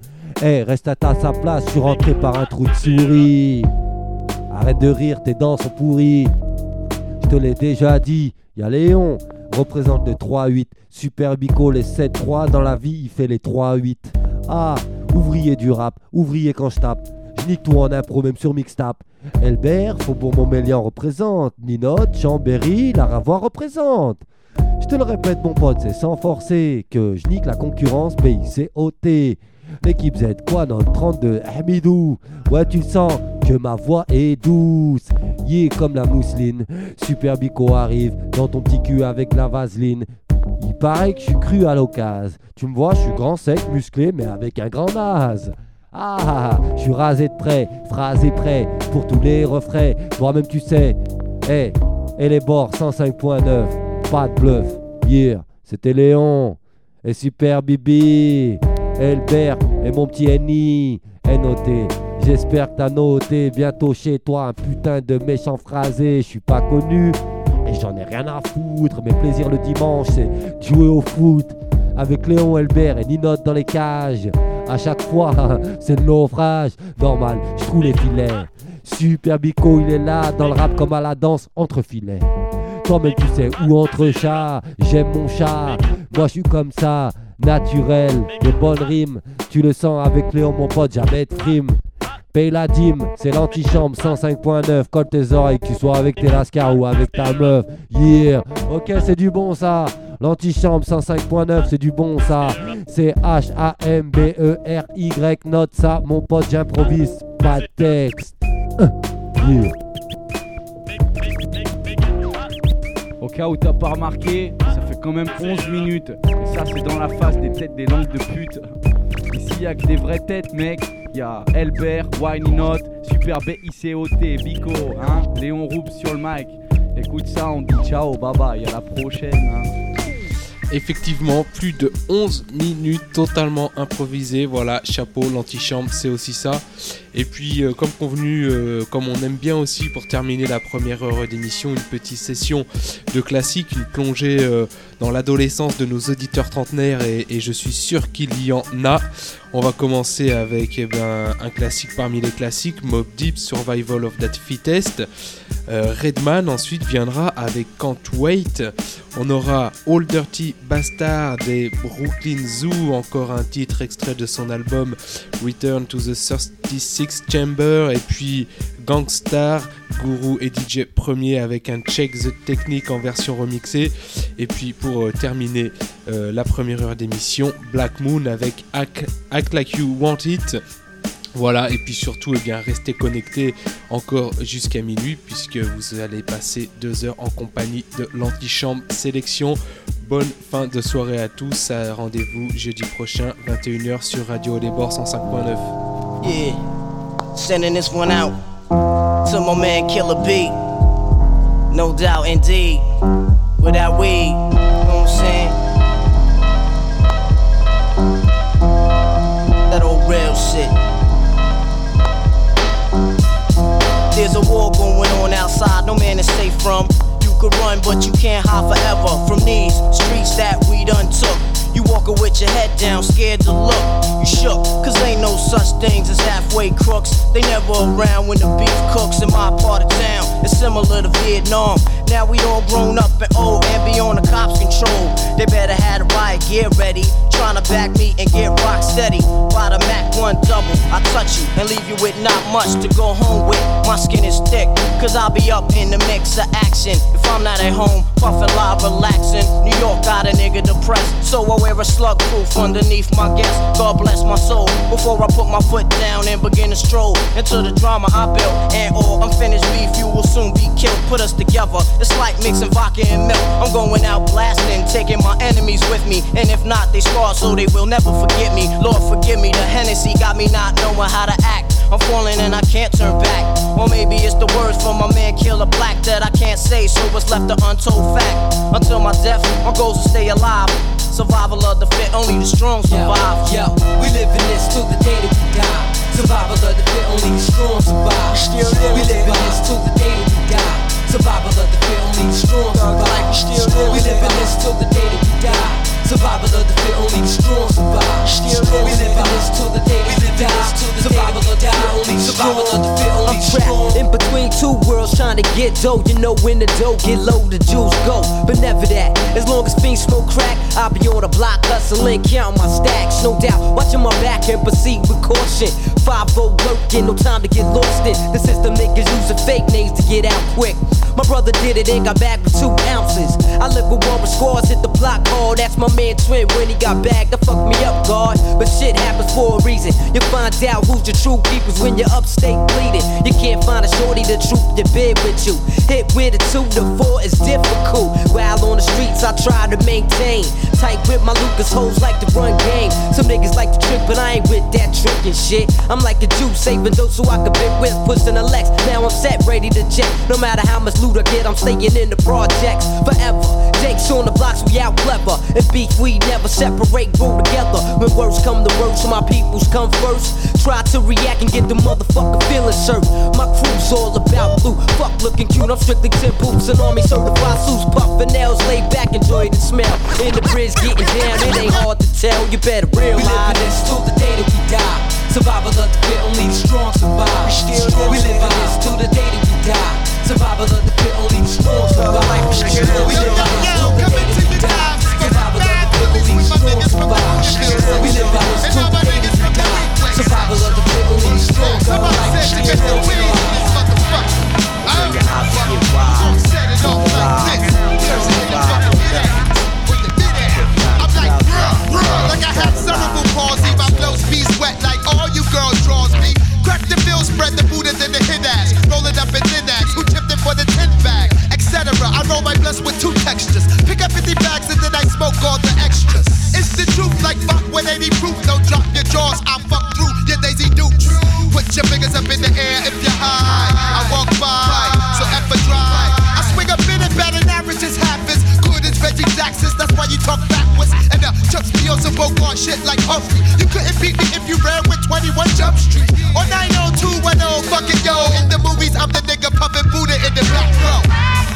Hey, reste à sa place, je suis rentré par un trou de souris. Arrête de rire, tes dents sont pourries. Je te l'ai déjà dit, y'a Léon, représente le 3-8. Super Bico, les 7-3, dans la vie, il fait les 3-8. Ah, ouvrier du rap, ouvrier quand je tape. Je nique tout en impro, même sur mixtape. Elbert, Faubourg-Montmélian représente. Ninote, Chambéry, la Ravoie représente. Je te le répète mon pote, c'est sans forcer que je nique la concurrence BICOT. L'équipe Z quoi dans le 32 Hamidou. Ouais tu le sens que ma voix est douce. Yeah comme la mousseline. Super Bico arrive dans ton petit cul avec la vaseline. Il paraît que je suis cru à l'occasion. Tu me vois, je suis grand, sec, musclé mais avec un grand naze. Ah, je suis rasé de près, phrasé prêt pour tous les refrains. Toi-même tu sais. Hey, et les bords 105.9. Pas de bluff. Yeah, c'était Léon. Et Super Bibi. Elbert et mon petit Henny. NOT. J'espère que t'as noté. Bientôt chez toi un putain de méchant phrasé. Je suis pas connu et j'en ai rien à foutre. Mes plaisirs le dimanche c'est jouer au foot avec Léon, Elbert et Ninote dans les cages. À chaque fois c'est le naufrage. Normal, je trouve les filets. Super Bico il est là dans le rap comme à la danse entre filets. Toi-même tu sais où entre chats. J'aime mon chat. Moi je suis comme ça. Naturel, de bonnes rimes. Tu le sens avec Léon mon pote, jamais de frime. Paye la dîme, c'est l'antichambre 105.9. Colle tes oreilles, que tu sois avec tes lascars ou avec ta meuf. Yeah, ok c'est du bon ça. L'antichambre 105.9 c'est du bon ça. C'est H-A-M-B-E-R-Y. Note ça mon pote, j'improvise, pas de texte. Yeah. Au cas où t'as pas remarqué, ça fait quand même 11 minutes. Et ça c'est dans la face des têtes des langues de pute. Ici y'a que des vraies têtes mec. Y'a Elbert, Whiny Note, Super BICOT, Bico, hein. Léon Roupe sur le mic. Écoute ça, on dit ciao, bye bye, à la prochaine hein. Effectivement, plus de 11 minutes totalement improvisées. Voilà, chapeau, l'antichambre, c'est aussi ça. Et puis, comme convenu, comme on aime bien aussi pour terminer la première heure d'émission, une petite session de classique, une plongée dans l'adolescence de nos auditeurs trentenaires et je suis sûr qu'il y en a. On va commencer avec un classique parmi les classiques, Mobb Deep, Survival of That Fittest. Redman ensuite viendra avec Can't Wait. On aura Old Dirty Bastard des Brooklyn Zoo, encore un titre extrait de son album Return to the 36th Chamber. Et puis Gangstar, Guru et DJ Premier avec un Check the Technique en version remixée. Et puis pour terminer la première heure d'émission, Black Moon avec Act Like You Want It. Voilà, et puis surtout, restez connectés encore jusqu'à minuit puisque vous allez passer 2 heures en compagnie de l'Antichambre Sélection. Bonne fin de soirée à tous, rendez-vous jeudi prochain, 21h sur Radio Les Bords 105.9. Yeah, sending this one out to my man Killer B. No doubt indeed, without weed, you know what I'm saying? That old real shit. There's a war going on outside, no man is safe from. You could run, but you can't hide forever from these streets that we done took. You walking with your head down, scared to look. You shook, cause ain't no such things as halfway crooks. They never around when the beef cooks in my part of town. It's similar to Vietnam. Now we all grown up and old and be on the cops' control. They better have the riot gear ready, trying to back me and get rock steady. By the Mac 1 double, I touch you and leave you with not much to go home with. My skin is thick, cause I'll be up in the mix of action. If I'm not at home, puffin' live, relaxing. New York got a nigga depressed, so I wear a slug proof underneath my guest. God bless my soul, before I put my foot down and begin to stroll into the drama I built. And all unfinished beef, you will soon be killed. Put us together, it's like mixing vodka and milk. I'm going out blasting, taking my enemies with me. And if not, they scar so they will never forget me. Lord forgive me, the Hennessy got me not knowing how to act. I'm falling and I can't turn back. Or maybe it's the words from my man Killer Black that I can't say, so it's left an untold fact. Until my death, my goals will stay alive. Survival of the fit, only the strong survive. Yo, we live in this till the day that we die. Survival of the fit, only the strong survive. We live in this till the day that we die. Survival of the fit, only the strong survive. We live in this till the day that we die. Survival of the fit, only the strong survive. We live in this till the day that we die. I'm trapped in between two worlds trying to get dough. You know when the dough get low, the jewels go. But never that. As long as fiends smoke crack, I'll be on the block hustling, counting my stacks. No doubt, watching my back and proceed with caution. 5-0 working, no time to get lost in. The system niggas using fake names to get out quick. My brother did it and got back with 2 ounces. I live with one with scores, hit the block hard. That's my man Twin when he got back. That fucked me up, God. But shit happens for a reason. You find out who's your true keepers when you're upstate bleeding. You can't find a shorty to troop your bed with you. Hit with a 2 to 4 is difficult. While on the streets I try to maintain. Tight with my Lucas hoes like to run game. Some niggas like to trick, but I ain't with that trickin' shit. I'm like a Jew saving those so I can bit with pushing a Lex. Now I'm set, ready to jet. No matter how much loot I get, I'm staying in the projects forever. Jakes on the blocks, we out clever. And beef, we never separate, roll together. When words come to words, so my peoples come first. Try to react and get the motherfucker feeling served. My crew's all about blue. Fuck looking cute, I'm strictly 10 poops and army certified suits. Puffin' nails, lay back, enjoy the smell. In the bridge, getting down, it ain't hard to tell. You better realize we live this till the day that we die. Survival of the fit, only the strong survive. We live in this till the day that we die. Survival of the fit, only the strong survive. We live in this till the day that we die. Survival of the fit, only the strong survive. We live in this till the day that we die. Survival of the fit, only the strong survive. Like I have cerebral palsy, my clothes piece wet like all you girls draws me. Crack the bill, spread the Buddha, then the hit ass. Roll it up in thin ass, who tipped it for the 10 bag, etc. I roll my blunts with 2 textures. Pick up 50 bags and then I smoke all the extras. It's the truth, like fuck with 80 proof. Don't drop your jaws, I fuck through your Daisy Dukes. Put your fingers up in the air if you're high. I walk by, so F a dry. I swing a bit and batting average is half as good as Reggie Jackson's. That's why you talk backwards. And Chuck's me on some Bogart shit like Humphrey. You couldn't beat me if you ran with 21 Jump Street. Or 90210, fuck it, yo. In the movies, I'm the nigga pumping Buddha in the back row.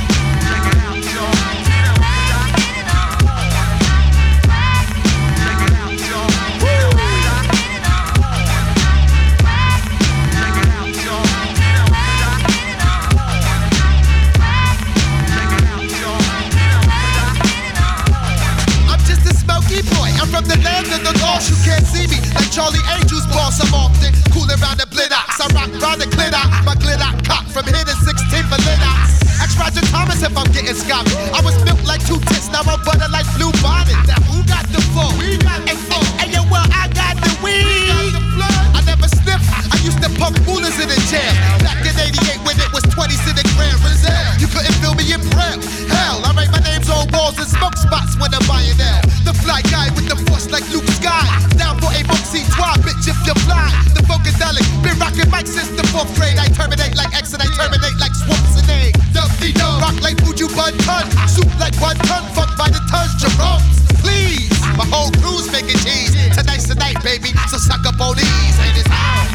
From the land of the lost, you can't see me like Charlie Angel's boss. I'm often cool around the blittox. I rock round the glitter, my glitter cock from here to 16 for litox. Ask Roger Thomas if I'm getting scotty. I was built like 2 tits, now I'm butter like Blue Bonnet. Now who got the full? We got the full. And yo, well, I got the weed. I never sniffed. I used to pump coolers in the jam. Back in '88 when it was 20s in the Grand Reserve. You couldn't feel me in Braille. Hell, I write my names on walls and smoke spots when I'm buying now. The fly guy with the force like Luke Sky. Down for a moxie, bitch if you're fly. The Funkadelic, been rocking mics since the 4th grade. I terminate like X and I terminate like Schwarzenegger. Dumpty dum, rock like Fuju Bun Ton. Soup like 1 ton, fuck by the tons, Jerome's. Please, my whole crew's making cheese. Tonight's the night, baby, so suck up on these. And it's on.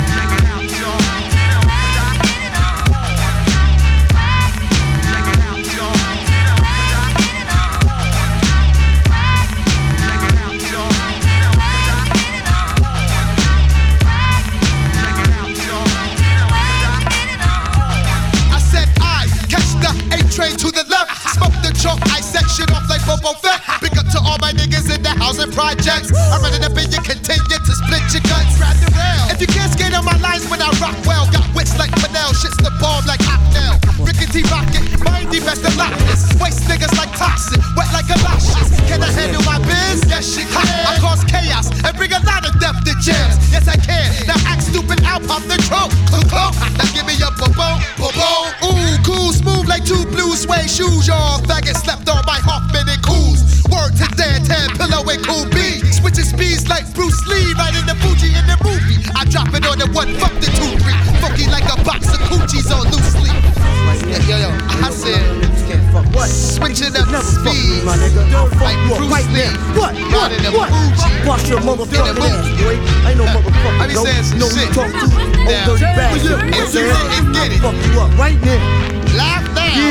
Train to the left, smoke the chalk, I section off like Bobo Fett. Big up to all my niggas in the housing projects. I'm running up and you continue to split your guns. Grab the rail. If you can't skate on my lines when I rock well, got wits like Fennell, shit's the bomb like Octel. Rickety rocket, mindy best of lockness. Waste niggas like toxic, wet like galoshes. Can I handle my biz? Yes, she can. I cause chaos and bring a lot of depth to jams. Yes, I can. Now act stupid, I'll pop the trunk. Now give me a bobo, bobo. Ooh, cool, smooth like 2 blue suede shoes. Y'all faggots slept on my Hoffman and Coos. Word to Dan, Tan, Pillow and Cool B. Switching speeds like Bruce Lee, right in the Fuji in the movie. I drop it on the 1, fuck the 2, 3. Funky like a box of coochies on loose sleep. Yo, I said, what? Switching up speed, like Bruce Lee. What? Bust your motherfucking ass, boy. I ain't no motherfucker. I be saying some shit. Talk to old dirty bastard. If you get it, fuck you up right now. Laugh now. Yeah.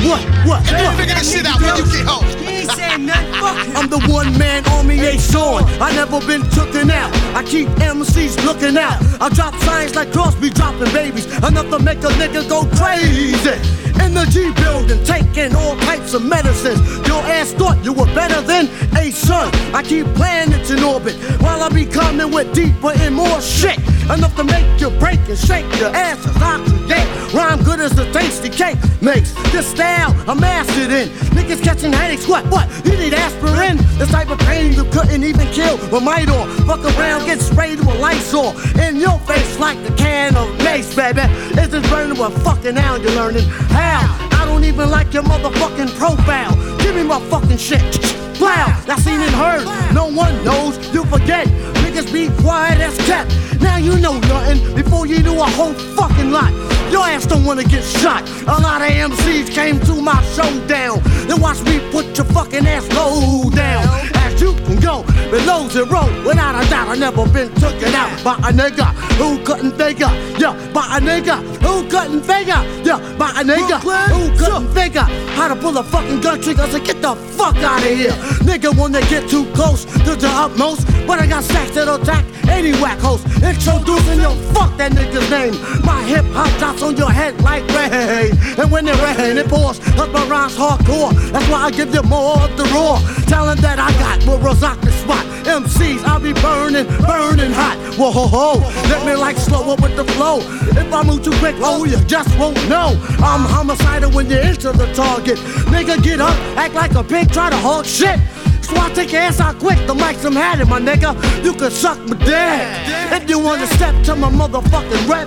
What? And you figure this shit out when you get home. He ain't saying nothing. I'm the one man army ain't showing. I never been tooken out. I keep MCs looking out. I drop signs like Crosby dropping babies. Enough to make a nigga go crazy. In the G building, taking all types of medicines. Your ass thought you were better than a son. I keep planets in orbit while I be coming with deeper and more shit. Enough to make you break and shake your ass as oxygen. Rhyme good as the tasty cake makes. This style I'm mastered in. Niggas catching headaches, what? You need aspirin? This type of pain you couldn't even kill with Midor. Fuck around, get sprayed with Lysol. In your face like a can of mace, baby. It's just burning what fucking now you're learning. How? I don't even like your motherfucking profile. Give me my fucking shit. Wow, I seen and heard. No one knows, you forget. Niggas be quiet as kept. Now you know nothing before you do a whole fucking lot. Your ass don't wanna get shot. A lot of MCs came to my showdown. Then watch me put your fucking ass low down. As you can go below zero, without a doubt, I never been taken out by a nigga who couldn't figure. Yeah, by a nigga who couldn't figure. Yeah, by a nigga who couldn't figure how to pull a fucking gun trigger. So get the fuck out of here. Nigga wanna get too close to the utmost, but I got stacks that'll attack any whack host. Introducing your fuck that nigga's name. My hip hop drops on your head like rain, and when it rain, it pours. Cause my rhymes hardcore. That's why I give you more of the raw talent that I got. Will rock the spot. MCs, I'll be burning hot. Whoa ho ho, let me like slow up with the flow. If I move too quick, oh you just won't know. I'm homicidal when you enter the target. Nigga get up, act like a pig, try to hold shit. So I take your ass out quick, the mic's I'm had it, my nigga. You can suck my dick. If you wanna step to my motherfucking rep,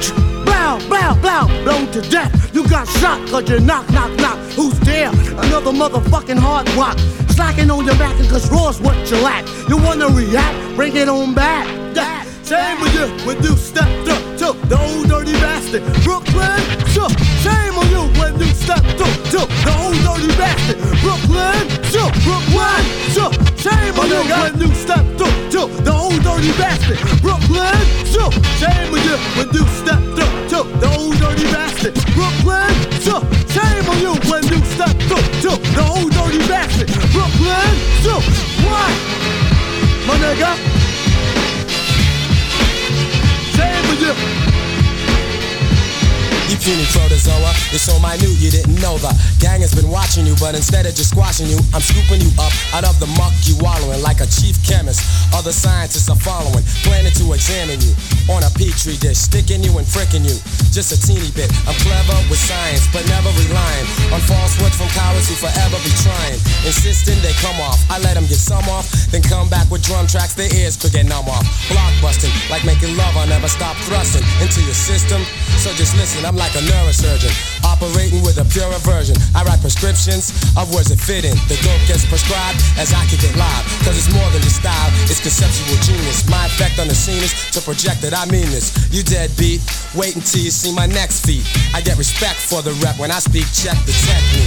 blow, blow, blow, blow to death. You got shot cause you knock. Who's there? Another motherfucking hard rock. Slacking on your back cause raw's what you lack. You wanna react? Bring it on back. Yeah. Shame on you when you stepped up to the old dirty bastard. Brooklyn, so shame on you when you stepped up to the old dirty bastard. Brooklyn, so shame on you when you stepped up to the old dirty bastard. Brooklyn, so shame on you when you stepped up to the old dirty bastard. Brooklyn, so shame on you when you stepped up to the old dirty bastard. Brooklyn, so what? My nigga. You puny protozoa, you're so minute you didn't know the gang has been watching you, but instead of just squashing you, I'm scooping you up out of the muck you wallowing like a chief chemist. Other scientists are following, planning to examine you on a petri dish, sticking you and fricking you just a teeny bit. I'm clever with science, but never relying on falsehoods from cowards who forever be trying. Insisting they come off, I let them get some off, then come back with drum tracks their ears could get numb off. Blockbusting, like making love, I'll never stop thrusting into your system. So just listen, I'm like a neurosurgeon, operating with a pure aversion. I write prescriptions of words that fit in. The dope gets prescribed as I kick it live, cause it's more than just style, it's conceptual genius. My effect on the scene is to project that I mean this. You deadbeat, wait until you see my next feat. I get respect for the rep when I speak, check the technique.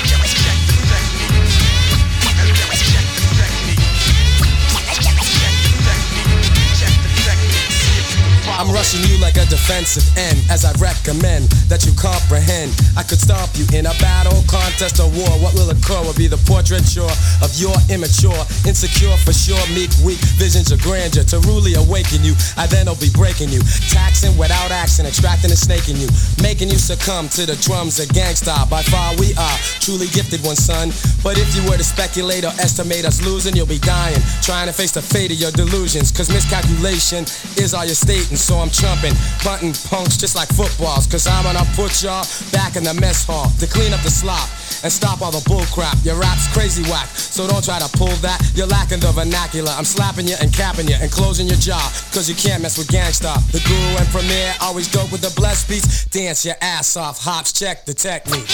I'm rushing you like a defensive end, as I recommend that you comprehend. I could stomp you in a battle, contest, or war. What will occur will be the portraiture of your immature, insecure for sure, meek, weak visions of grandeur. To really awaken you, I then will be breaking you, taxing without action, extracting a snake in you, making you succumb to the drums of gangsta. By far we are truly gifted one, son. But if you were to speculate or estimate us losing, you'll be dying, trying to face the fate of your delusions. Cause miscalculation is all you're stating. So I'm trumping, bunting punks just like footballs. Cause I'm gonna put y'all back in the mess hall to clean up the slop and stop all the bull crap. Your rap's crazy whack, so don't try to pull that. You're lacking the vernacular. I'm slapping you and capping you and closing your jaw, cause you can't mess with gangsta. The guru and premier always dope with the blessed beats. Dance your ass off, hops, check the technique.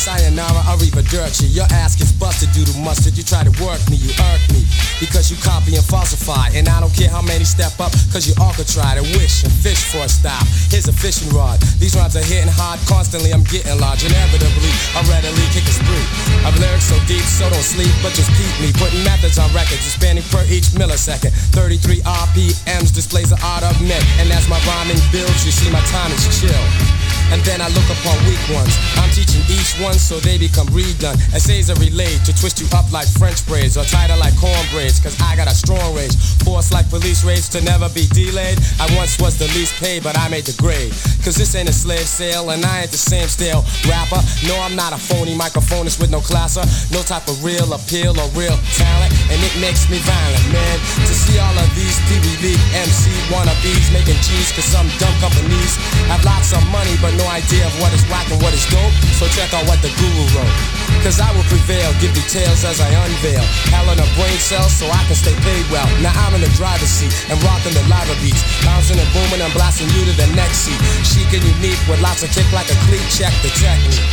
sayonara, or even dirt you. Your ass gets busted due to mustard. You try to work me, you irk me. Because you copy and falsify. And I don't care how many step up, cause you all could try to wish and fish for a style. Here's a fishing rod. These rhymes are hitting hard constantly. I'm getting large. Inevitably, I readily kick a spree. I've lyrics so deep, so don't sleep, but just keep me. Putting methods on records, expanding per each millisecond. 33 RPMs displays the art of men. And as my rhyming builds, you see my time is chill. And then I look upon weak ones. I'm teaching each one so they become redone. Essays are relayed to twist you up like French braids or tighter like cornbraids. Cause I got a strong rage, force like police raids to never be delayed. I once was the least paid, but I made the grade. Cause this ain't a slave sale and I ain't the same style rapper. No, I'm not a phony microphonist with no classer. No type of real appeal or real talent. And it makes me violent, man. To see all of these Pee-wee League MC wannabes making G's. Cause some dumb companies have lots of money but no idea of what is whack and what is dope. So check out what the guru wrote. Cause I will prevail, give details as I unveil. Hell in a brain cell so I can stay paid well. Now I'm in the driver's seat and rocking the live beats. Bouncing and booming and blasting you to the next seat. Chic and unique with lots of kick like a cleat. Check the technique.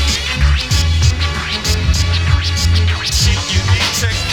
Chic, unique technique.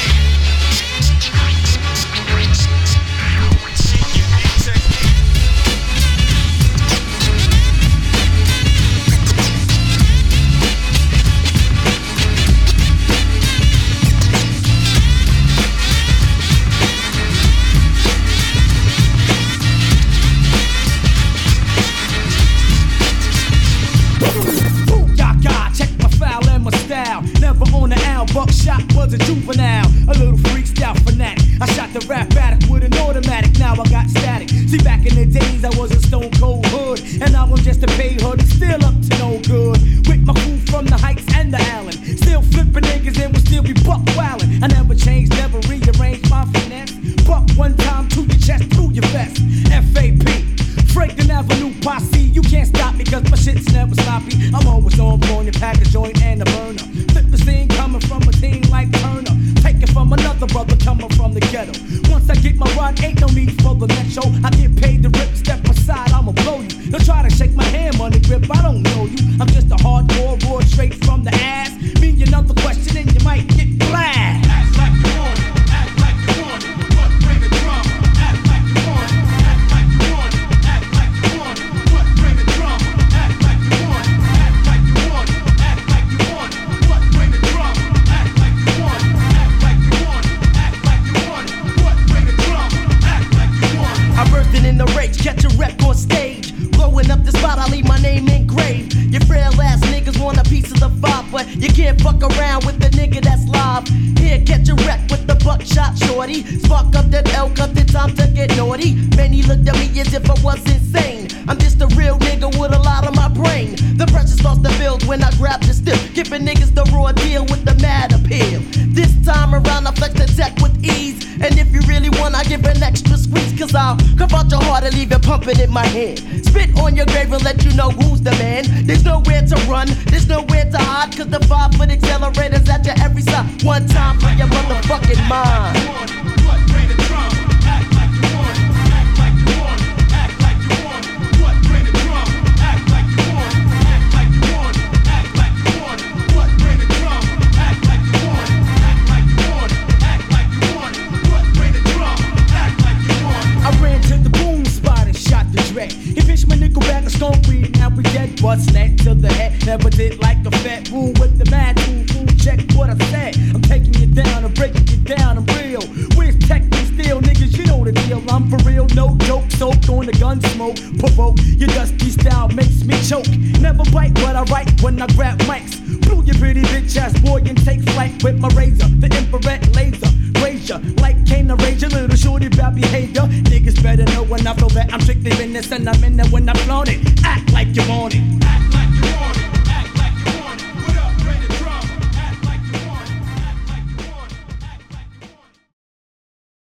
Buckshot was a juvenile, a little freaked out fanatic. I shot the rap addict with an automatic, now I got static. See, back in the days I was a stone cold hood, and now I'm just a paid hood, still up to no good. With my crew from the Heights and the Allen, still flipping niggas and will still be buck wildin'. I never changed, never rearranged my finesse. Buck one time to your chest, through your vest. FAP, Franklin Avenue posse. You can't stop me cause my shit's never sloppy. I'm always on point, pack a joint and a burner. Flip the scene coming from a team like Turner. Take it from another brother coming from the ghetto. Once I get my run, ain't no need for the next show. I get paid to rip, step aside, I'ma blow you. Don't try to shake my hand, money grip, I don't know you. I'm just a hardcore, raw straight from the ass. Mean another question and you might get blasted. Act like you want it, act like you want it. What bring the drama? Act like you want it, act like you want it. Act like you want it, what bring the drama? Act like you want it, act like you want it. Act like you want it, what bring the drama? Act like you want it, act like you want it. Act like you want it, what bring the drama? Act like you want it. I burst in the rage, catch a wreck on stage. Blowing up the spot, I leave my name engraved. Your frail ass niggas want a piece of the vibe, but you can't fuck around with the nigga that's live. Here, catch a wreck with the buckshot shorty. Spark up that L, cause it's time to get naughty. Many looked at me as if I was insane. I'm just a real nigga with a lot on my brain. The pressure starts to build when I grab the stick, giving niggas the raw deal with the mad appeal. This time around I flex the tech with ease, and if you really want I give an extra squeeze. Cause I'll cuff out your heart and leave it pumping in my hand. Spit on your grave and let you know who's the man. There's nowhere to run, there's nowhere to hide, cause the 5-foot accelerator's at your every side. One time for your motherfucking mind. He pitched my nickel back and stone weed, now we dead. Bust that to the head, never did like a fat fool with the mad fool. Check what I said, I'm taking you down, I'm breaking you down, I'm real. Where's tech and steel, niggas, you know the deal. I'm for real, no joke, soaked on the gun smoke. Provoke, your dusty style makes me choke. Never bite what I write when I grab mics. Blew your pretty bitch ass boy and take flight with my razor, the infrared laser. Raise ya like Kane the Ranger, little shorty about behavior. Niggas better know when I feel that I'm strictly business and I'm in there when I flaunt it. Act like you want it. Act like